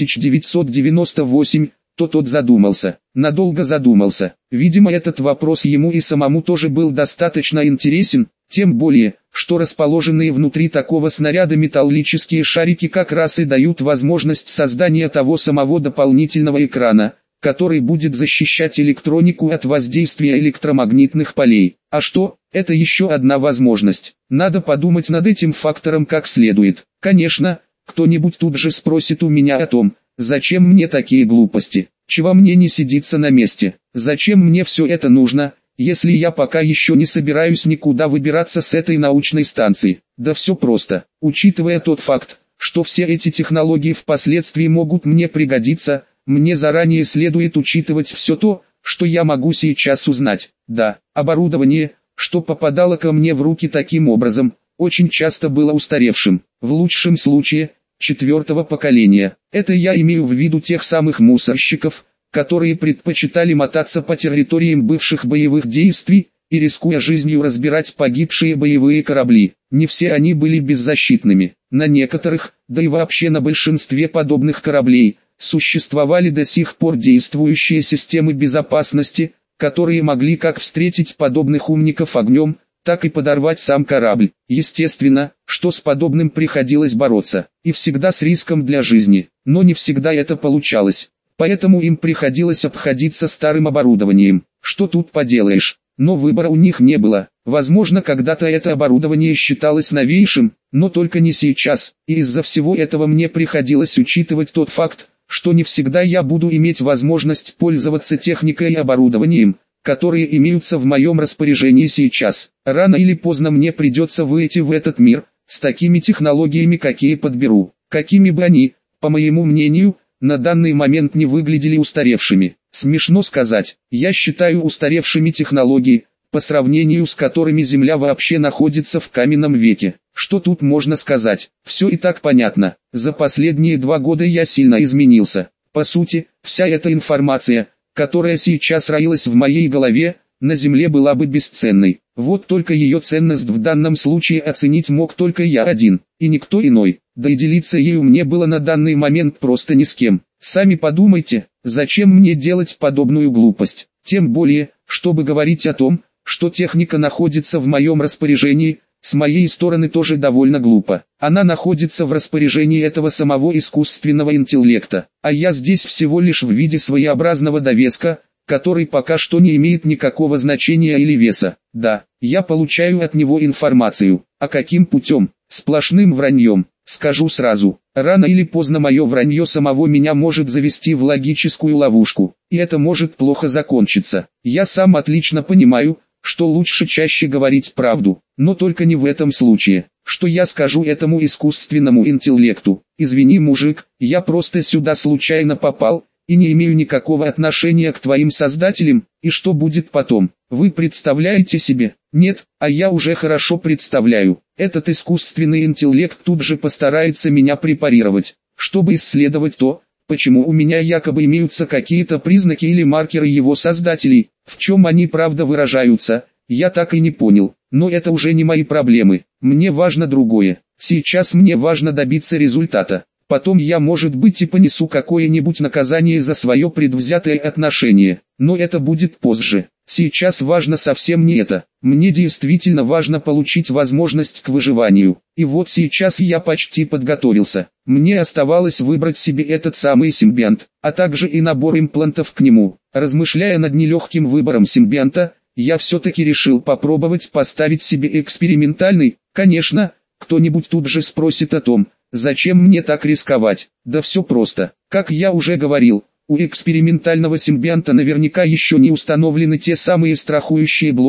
5998, то тот задумался, надолго задумался. Видимо, этот вопрос ему и самому тоже был достаточно интересен, тем более, что расположенные внутри такого снаряда металлические шарики как раз и дают возможность создания того самого дополнительного экрана, который будет защищать электронику от воздействия электромагнитных полей. А что, это еще одна возможность. Надо подумать над этим фактором как следует. Конечно, кто-нибудь тут же спросит у меня о том, зачем мне такие глупости, чего мне не сидится на месте, зачем мне все это нужно, если я пока еще не собираюсь никуда выбираться с этой научной станции. Да все просто, учитывая тот факт, что все эти технологии впоследствии могут мне пригодиться, мне заранее следует учитывать все то, что я могу сейчас узнать. Да, оборудование, что попадало ко мне в руки таким образом, очень часто было устаревшим, в лучшем случае, 4-го поколения. Это я имею в виду тех самых мусорщиков, которые предпочитали мотаться по территориям бывших боевых действий, и рискуя жизнью разбирать погибшие боевые корабли. Не все они были беззащитными. На некоторых, да и вообще на большинстве подобных кораблей, существовали до сих пор действующие системы безопасности, которые могли как встретить подобных умников огнем, так и подорвать сам корабль. Естественно, что с подобным приходилось бороться, и всегда с риском для жизни, но не всегда это получалось, поэтому им приходилось обходиться старым оборудованием. Что тут поделаешь, но выбора у них не было. Возможно, когда-то это оборудование считалось новейшим, но только не сейчас, и из-за всего этого мне приходилось учитывать тот факт, что не всегда я буду иметь возможность пользоваться техникой и оборудованием, которые имеются в моем распоряжении сейчас. Рано или поздно мне придется выйти в этот мир, с такими технологиями, какие подберу, какими бы они, по моему мнению, на данный момент не выглядели устаревшими. Смешно сказать, я считаю устаревшими технологии, по сравнению с которыми Земля вообще находится в каменном веке. Что тут можно сказать? Все и так понятно. За последние 2 года я сильно изменился. По сути, вся эта информация, которая сейчас роилась в моей голове, на Земле была бы бесценной. Вот только ее ценность в данном случае оценить мог только я один, и никто иной. Да и делиться ею мне было на данный момент просто ни с кем. Сами подумайте, зачем мне делать подобную глупость? Тем более, чтобы говорить о том, что техника находится в моем распоряжении, с моей стороны тоже довольно глупо. Она находится в распоряжении этого самого искусственного интеллекта, а я здесь всего лишь в виде своеобразного довеска, который пока что не имеет никакого значения или веса. Да, я получаю от него информацию, а каким путем? Сплошным враньем. Скажу сразу, рано или поздно мое вранье самого меня может завести в логическую ловушку, и это может плохо закончиться. Я сам отлично понимаю, что лучше чаще говорить правду, но только не в этом случае. Что я скажу этому искусственному интеллекту? Извини, мужик, я просто сюда случайно попал, и не имею никакого отношения к твоим создателям, и что будет потом? Вы представляете себе? Нет, а я уже хорошо представляю. Этот искусственный интеллект тут же постарается меня препарировать, чтобы исследовать то, почему у меня якобы имеются какие-то признаки или маркеры его создателей. В чем они правда выражаются, я так и не понял, но это уже не мои проблемы. Мне важно другое. Сейчас мне важно добиться результата. Потом я, может быть, и понесу какое-нибудь наказание за свое предвзятое отношение, но это будет позже. Сейчас важно совсем не это. Мне действительно важно получить возможность к выживанию. И вот сейчас я почти подготовился. Мне оставалось выбрать себе этот самый симбионт, а также и набор имплантов к нему. Размышляя над нелегким выбором симбионта, я все-таки решил попробовать поставить себе экспериментальный. Конечно, кто-нибудь тут же спросит о том, зачем мне так рисковать? Да все просто. Как я уже говорил, у экспериментального симбионта наверняка еще не установлены те самые страхующие блоки,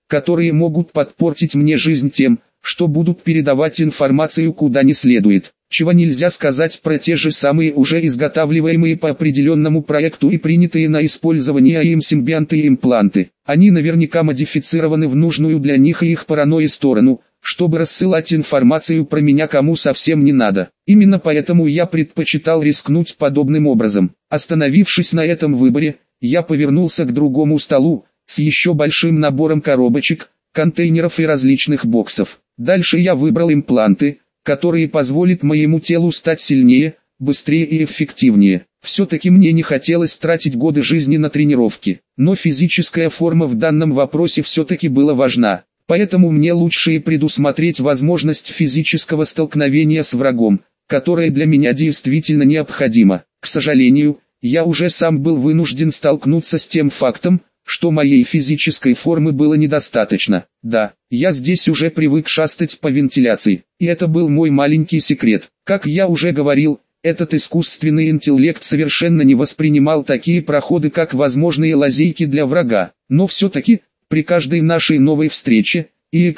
которые могут подпортить мне жизнь тем, что будут передавать информацию куда не следует. Чего нельзя сказать про те же самые уже изготавливаемые по определенному проекту и принятые на использование им симбионты и импланты. Они наверняка модифицированы в нужную для них и их паранойи сторону, чтобы рассылать информацию про меня кому совсем не надо. Именно поэтому я предпочитал рискнуть подобным образом. Остановившись на этом выборе, я повернулся к другому столу, с еще большим набором коробочек, контейнеров и различных боксов. Дальше я выбрал импланты, которые позволят моему телу стать сильнее, быстрее и эффективнее. Все-таки мне не хотелось тратить годы жизни на тренировки, но физическая форма в данном вопросе все-таки была важна. Поэтому мне лучше и предусмотреть возможность физического столкновения с врагом, которое для меня действительно необходимо. К сожалению, я уже сам был вынужден столкнуться с тем фактом, что моей физической формы было недостаточно. Да, я здесь уже привык шастать по вентиляции, и это был мой маленький секрет. Как я уже говорил, этот искусственный интеллект совершенно не воспринимал такие проходы как возможные лазейки для врага. Но все-таки, при каждой нашей новой встрече, ИЭК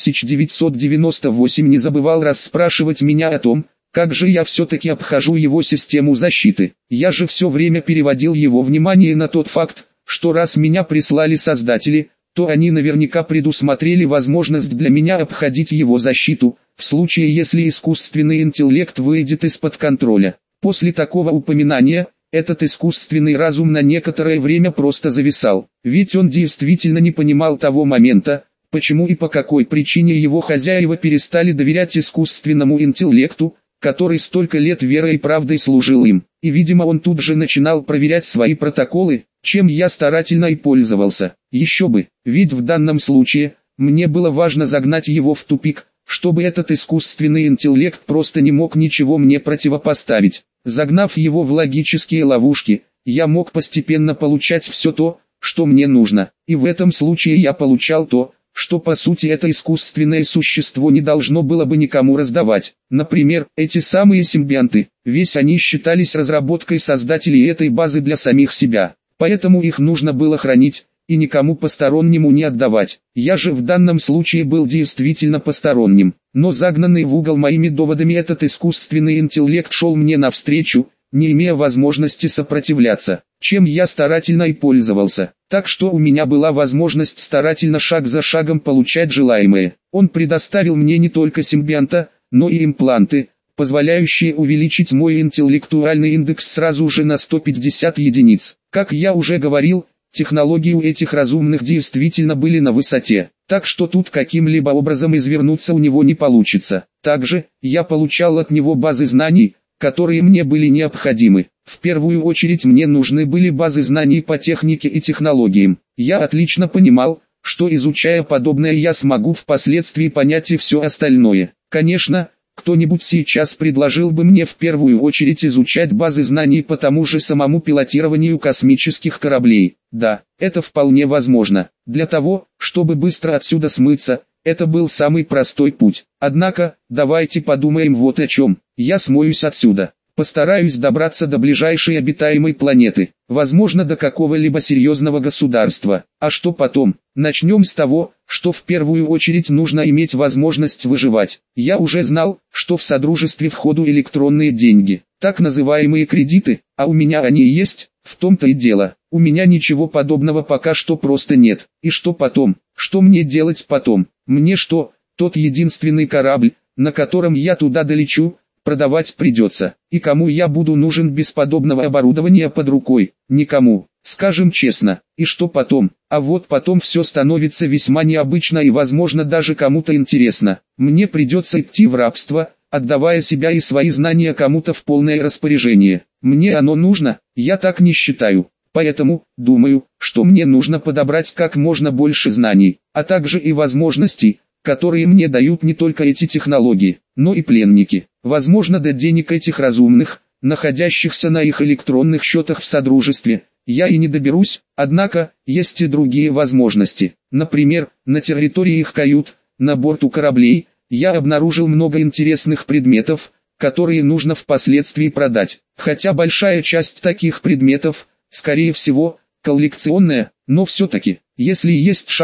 5998 не забывал расспрашивать меня о том, как же я все-таки обхожу его систему защиты. Я же все время переводил его внимание на тот факт, что раз меня прислали создатели, то они наверняка предусмотрели возможность для меня обходить его защиту, в случае если искусственный интеллект выйдет из-под контроля. После такого упоминания, этот искусственный разум на некоторое время просто зависал, ведь он действительно не понимал того момента, почему и по какой причине его хозяева перестали доверять искусственному интеллекту, который столько лет верой и правдой служил им, и видимо он тут же начинал проверять свои протоколы, чем я старательно и пользовался. Еще бы, ведь в данном случае, мне было важно загнать его в тупик, чтобы этот искусственный интеллект просто не мог ничего мне противопоставить. Загнав его в логические ловушки, я мог постепенно получать все то, что мне нужно, и в этом случае я получал то, что по сути это искусственное существо не должно было бы никому раздавать. Например, эти самые симбионты, весь они считались разработкой создателей этой базы для самих себя, поэтому их нужно было хранить, и никому постороннему не отдавать. Я же в данном случае был действительно посторонним, но загнанный в угол моими доводами этот искусственный интеллект шел мне навстречу, не имея возможности сопротивляться, чем я старательно и пользовался. Так что у меня была возможность старательно шаг за шагом получать желаемое. Он предоставил мне не только симбионта, но и импланты, позволяющие увеличить мой интеллектуальный индекс сразу же на 150 единиц. Как я уже говорил, технологии у этих разумных действительно были на высоте, так что тут каким-либо образом извернуться у него не получится. Также, я получал от него базы знаний, которые мне были необходимы. В первую очередь мне нужны были базы знаний по технике и технологиям. Я отлично понимал, что изучая подобное я смогу впоследствии понять и все остальное. Конечно, кто-нибудь сейчас предложил бы мне в первую очередь изучать базы знаний по тому же самому пилотированию космических кораблей. Да, это вполне возможно. Для того, чтобы быстро отсюда смыться, это был самый простой путь. Однако, давайте подумаем вот о чем. Я смоюсь отсюда. Постараюсь добраться до ближайшей обитаемой планеты, возможно до какого-либо серьезного государства. А что потом? Начнем с того, что в первую очередь нужно иметь возможность выживать. Я уже знал, что в Содружестве в ходу электронные деньги, так называемые кредиты, а у меня они есть, в том-то и дело. У меня ничего подобного пока что просто нет. И что потом? Что мне делать потом? Мне что, тот единственный корабль, на котором я туда долечу, продавать придется. И кому я буду нужен без подобного оборудования под рукой? Никому. Скажем честно. И что потом? А вот потом все становится весьма необычно и возможно даже кому-то интересно. Мне придется идти в рабство, отдавая себя и свои знания кому-то в полное распоряжение. Мне оно нужно? Я так не считаю. Поэтому, думаю, что мне нужно подобрать как можно больше знаний, а также и возможностей, которые мне дают не только эти технологии, но и пленники. Возможно, до денег этих разумных, находящихся на их электронных счетах в Содружестве, я и не доберусь, однако, есть и другие возможности. Например, на территории их кают, на борту кораблей, я обнаружил много интересных предметов, которые нужно впоследствии продать. Хотя большая часть таких предметов, скорее всего, коллекционная, но все-таки, если есть шанс,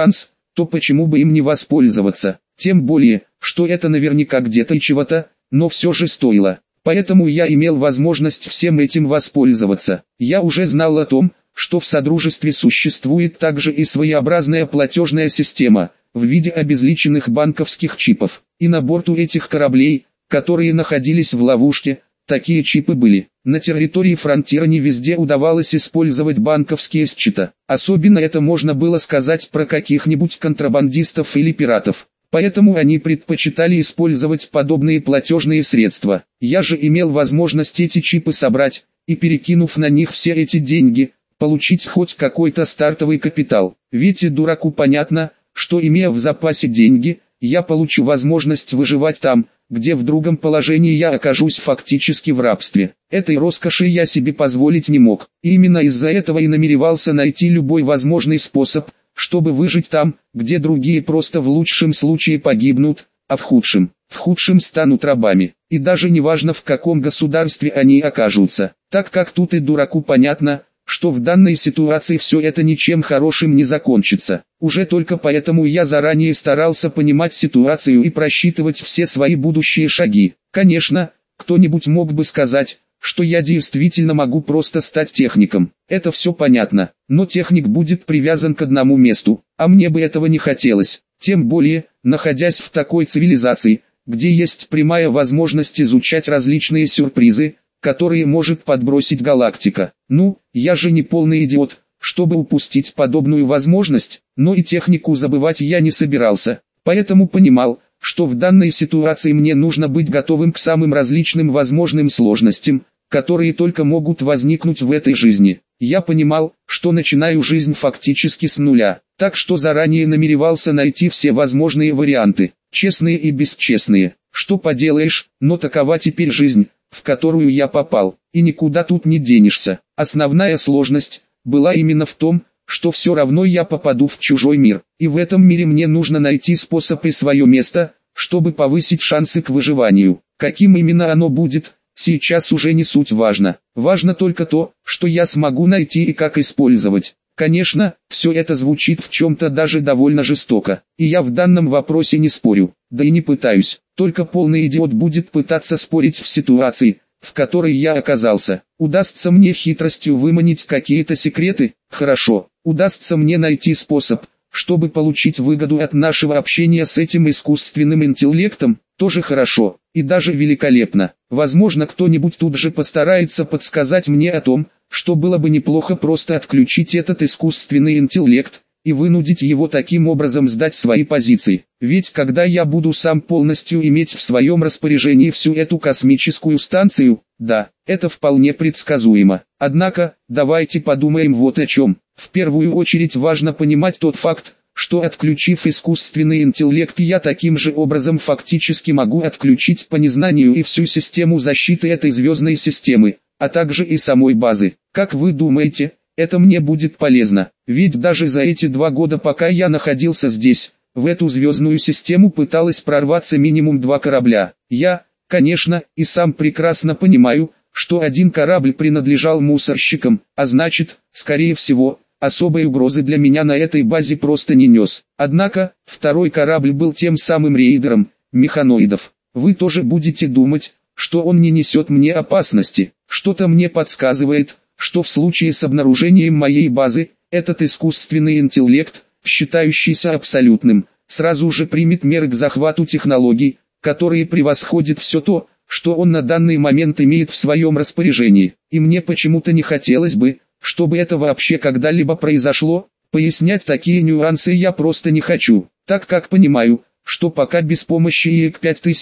то почему бы им не воспользоваться? Тем более, что это наверняка где-то и чего-то, но все же стоило. Поэтому я имел возможность всем этим воспользоваться. Я уже знал о том, что в Содружестве существует также и своеобразная платежная система, в виде обезличенных банковских чипов. И на борту этих кораблей, которые находились в ловушке, такие чипы были. На территории фронтира не везде удавалось использовать банковские счета. Особенно это можно было сказать про каких-нибудь контрабандистов или пиратов. Поэтому они предпочитали использовать подобные платежные средства. Я же имел возможность эти чипы собрать, и перекинув на них все эти деньги, получить хоть какой-то стартовый капитал. Ведь и дураку понятно, что имея в запасе деньги, я получу возможность выживать там, где в другом положении я окажусь фактически в рабстве. Этой роскоши я себе позволить не мог. И именно из-за этого и намеревался найти любой возможный способ, чтобы выжить там, где другие просто в лучшем случае погибнут, а в худшем станут рабами. И даже не важно, в каком государстве они окажутся, так как тут и дураку понятно, что в данной ситуации все это ничем хорошим не закончится. Уже только поэтому я заранее старался понимать ситуацию и просчитывать все свои будущие шаги. Конечно, кто-нибудь мог бы сказать, что я действительно могу просто стать техником. Это все понятно, но техник будет привязан к одному месту, а мне бы этого не хотелось. Тем более, находясь в такой цивилизации, где есть прямая возможность изучать различные сюрпризы, которые может подбросить галактика. Ну, я же не полный идиот, чтобы упустить подобную возможность, но и технику забывать я не собирался. Поэтому понимал, что в данной ситуации мне нужно быть готовым к самым различным возможным сложностям, которые только могут возникнуть в этой жизни. Я понимал, что начинаю жизнь фактически с нуля, так что заранее намеревался найти все возможные варианты, честные и бесчестные. Что поделаешь, но такова теперь жизнь, в которую я попал, и никуда тут не денешься. Основная сложность была именно в том, что все равно я попаду в чужой мир, и в этом мире мне нужно найти способ и свое место, чтобы повысить шансы к выживанию. Каким именно оно будет, сейчас уже не суть важно. Важно только то, что я смогу найти и как использовать. Конечно, все это звучит в чем-то даже довольно жестоко, и я в данном вопросе не спорю, да и не пытаюсь. Только полный идиот будет пытаться спорить в ситуации, в которой я оказался. Удастся мне хитростью выманить какие-то секреты? Хорошо. Удастся мне найти способ, чтобы получить выгоду от нашего общения с этим искусственным интеллектом? Тоже хорошо, и даже великолепно. Возможно, кто-нибудь тут же постарается подсказать мне о том, что было бы неплохо просто отключить этот искусственный интеллект, и вынудить его таким образом сдать свои позиции. Ведь когда я буду сам полностью иметь в своем распоряжении всю эту космическую станцию, да, это вполне предсказуемо. Однако, давайте подумаем вот о чем. В первую очередь важно понимать тот факт, что отключив искусственный интеллект, я таким же образом фактически могу отключить по незнанию и всю систему защиты этой звездной системы, а также и самой базы. Как вы думаете, это мне будет полезно? Ведь даже за эти 2 года, пока я находился здесь, в эту звездную систему пыталось прорваться минимум 2 корабля. Я, конечно, и сам прекрасно понимаю, что один корабль принадлежал мусорщикам, а значит, скорее всего, особой угрозы для меня на этой базе просто не нес. Однако, второй корабль был тем самым рейдером механоидов. Вы тоже будете думать, что он не несет мне опасности. Что-то мне подсказывает, что в случае с обнаружением моей базы, этот искусственный интеллект, считающийся абсолютным, сразу же примет меры к захвату технологий, которые превосходят все то, что он на данный момент имеет в своем распоряжении. И мне почему-то не хотелось бы, чтобы это вообще когда-либо произошло. Пояснять такие нюансы я просто не хочу, так как понимаю, что пока без помощи ИЭК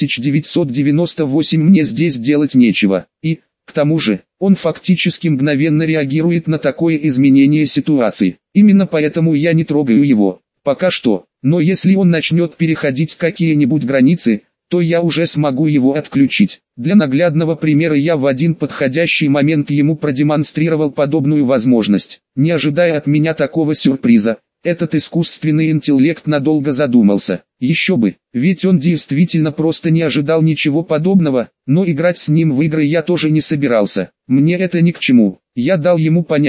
5998 мне здесь делать нечего. И, к тому же, он фактически мгновенно реагирует на такое изменение ситуации. Именно поэтому я не трогаю его, пока что. Но если он начнет переходить какие-нибудь границы, то я уже смогу его отключить. Для наглядного примера я в один подходящий момент ему продемонстрировал подобную возможность. Не ожидая от меня такого сюрприза, этот искусственный интеллект надолго задумался. Еще бы, ведь он действительно просто не ожидал ничего подобного, но играть с ним в игры я тоже не собирался. Мне это ни к чему. Я дал ему понять,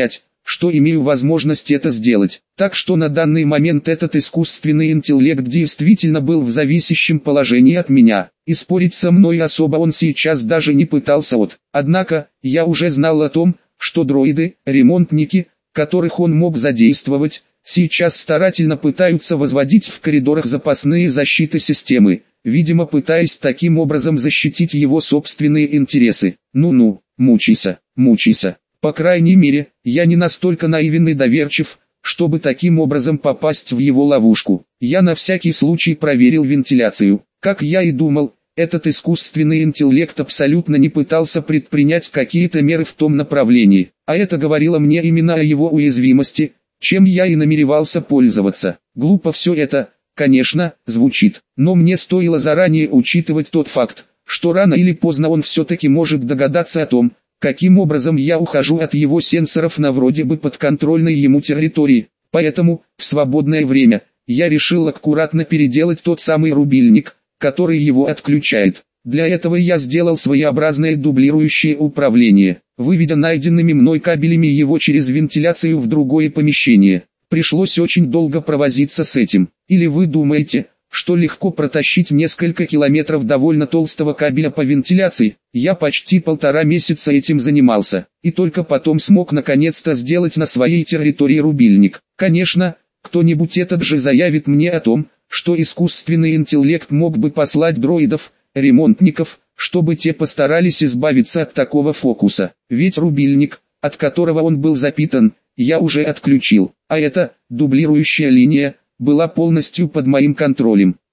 что имею возможность это сделать. Так что на данный момент этот искусственный интеллект действительно был в зависящем положении от меня, и спорить со мной особо он сейчас даже не пытался. Однако, я уже знал о том, что дроиды, ремонтники, которых он мог задействовать, сейчас старательно пытаются возводить в коридорах запасные защиты системы, видимо пытаясь таким образом защитить его собственные интересы. Ну-ну, мучайся, мучайся. По крайней мере, я не настолько наивен и доверчив, чтобы таким образом попасть в его ловушку. Я на всякий случай проверил вентиляцию. Как я и думал, этот искусственный интеллект абсолютно не пытался предпринять какие-то меры в том направлении, а это говорило мне именно о его уязвимости, чем я и намеревался пользоваться. Глупо все это, конечно, звучит, но мне стоило заранее учитывать тот факт, что рано или поздно он все-таки может догадаться о том, каким образом я ухожу от его сенсоров на вроде бы подконтрольной ему территории. Поэтому, в свободное время, я решил аккуратно переделать тот самый рубильник, который его отключает. Для этого я сделал своеобразное дублирующее управление, выведя найденными мной кабелями его через вентиляцию в другое помещение. Пришлось очень долго провозиться с этим. Или вы думаете, что легко протащить несколько километров довольно толстого кабеля по вентиляции? Я почти 1,5 месяца этим занимался, и только потом смог наконец-то сделать на своей территории рубильник. Конечно, кто-нибудь этот же заявит мне о том, что искусственный интеллект мог бы послать дроидов, ремонтников, чтобы те постарались избавиться от такого фокуса. Ведь рубильник, от которого он был запитан, я уже отключил, а эта, дублирующая линия, была полностью под моим контролем.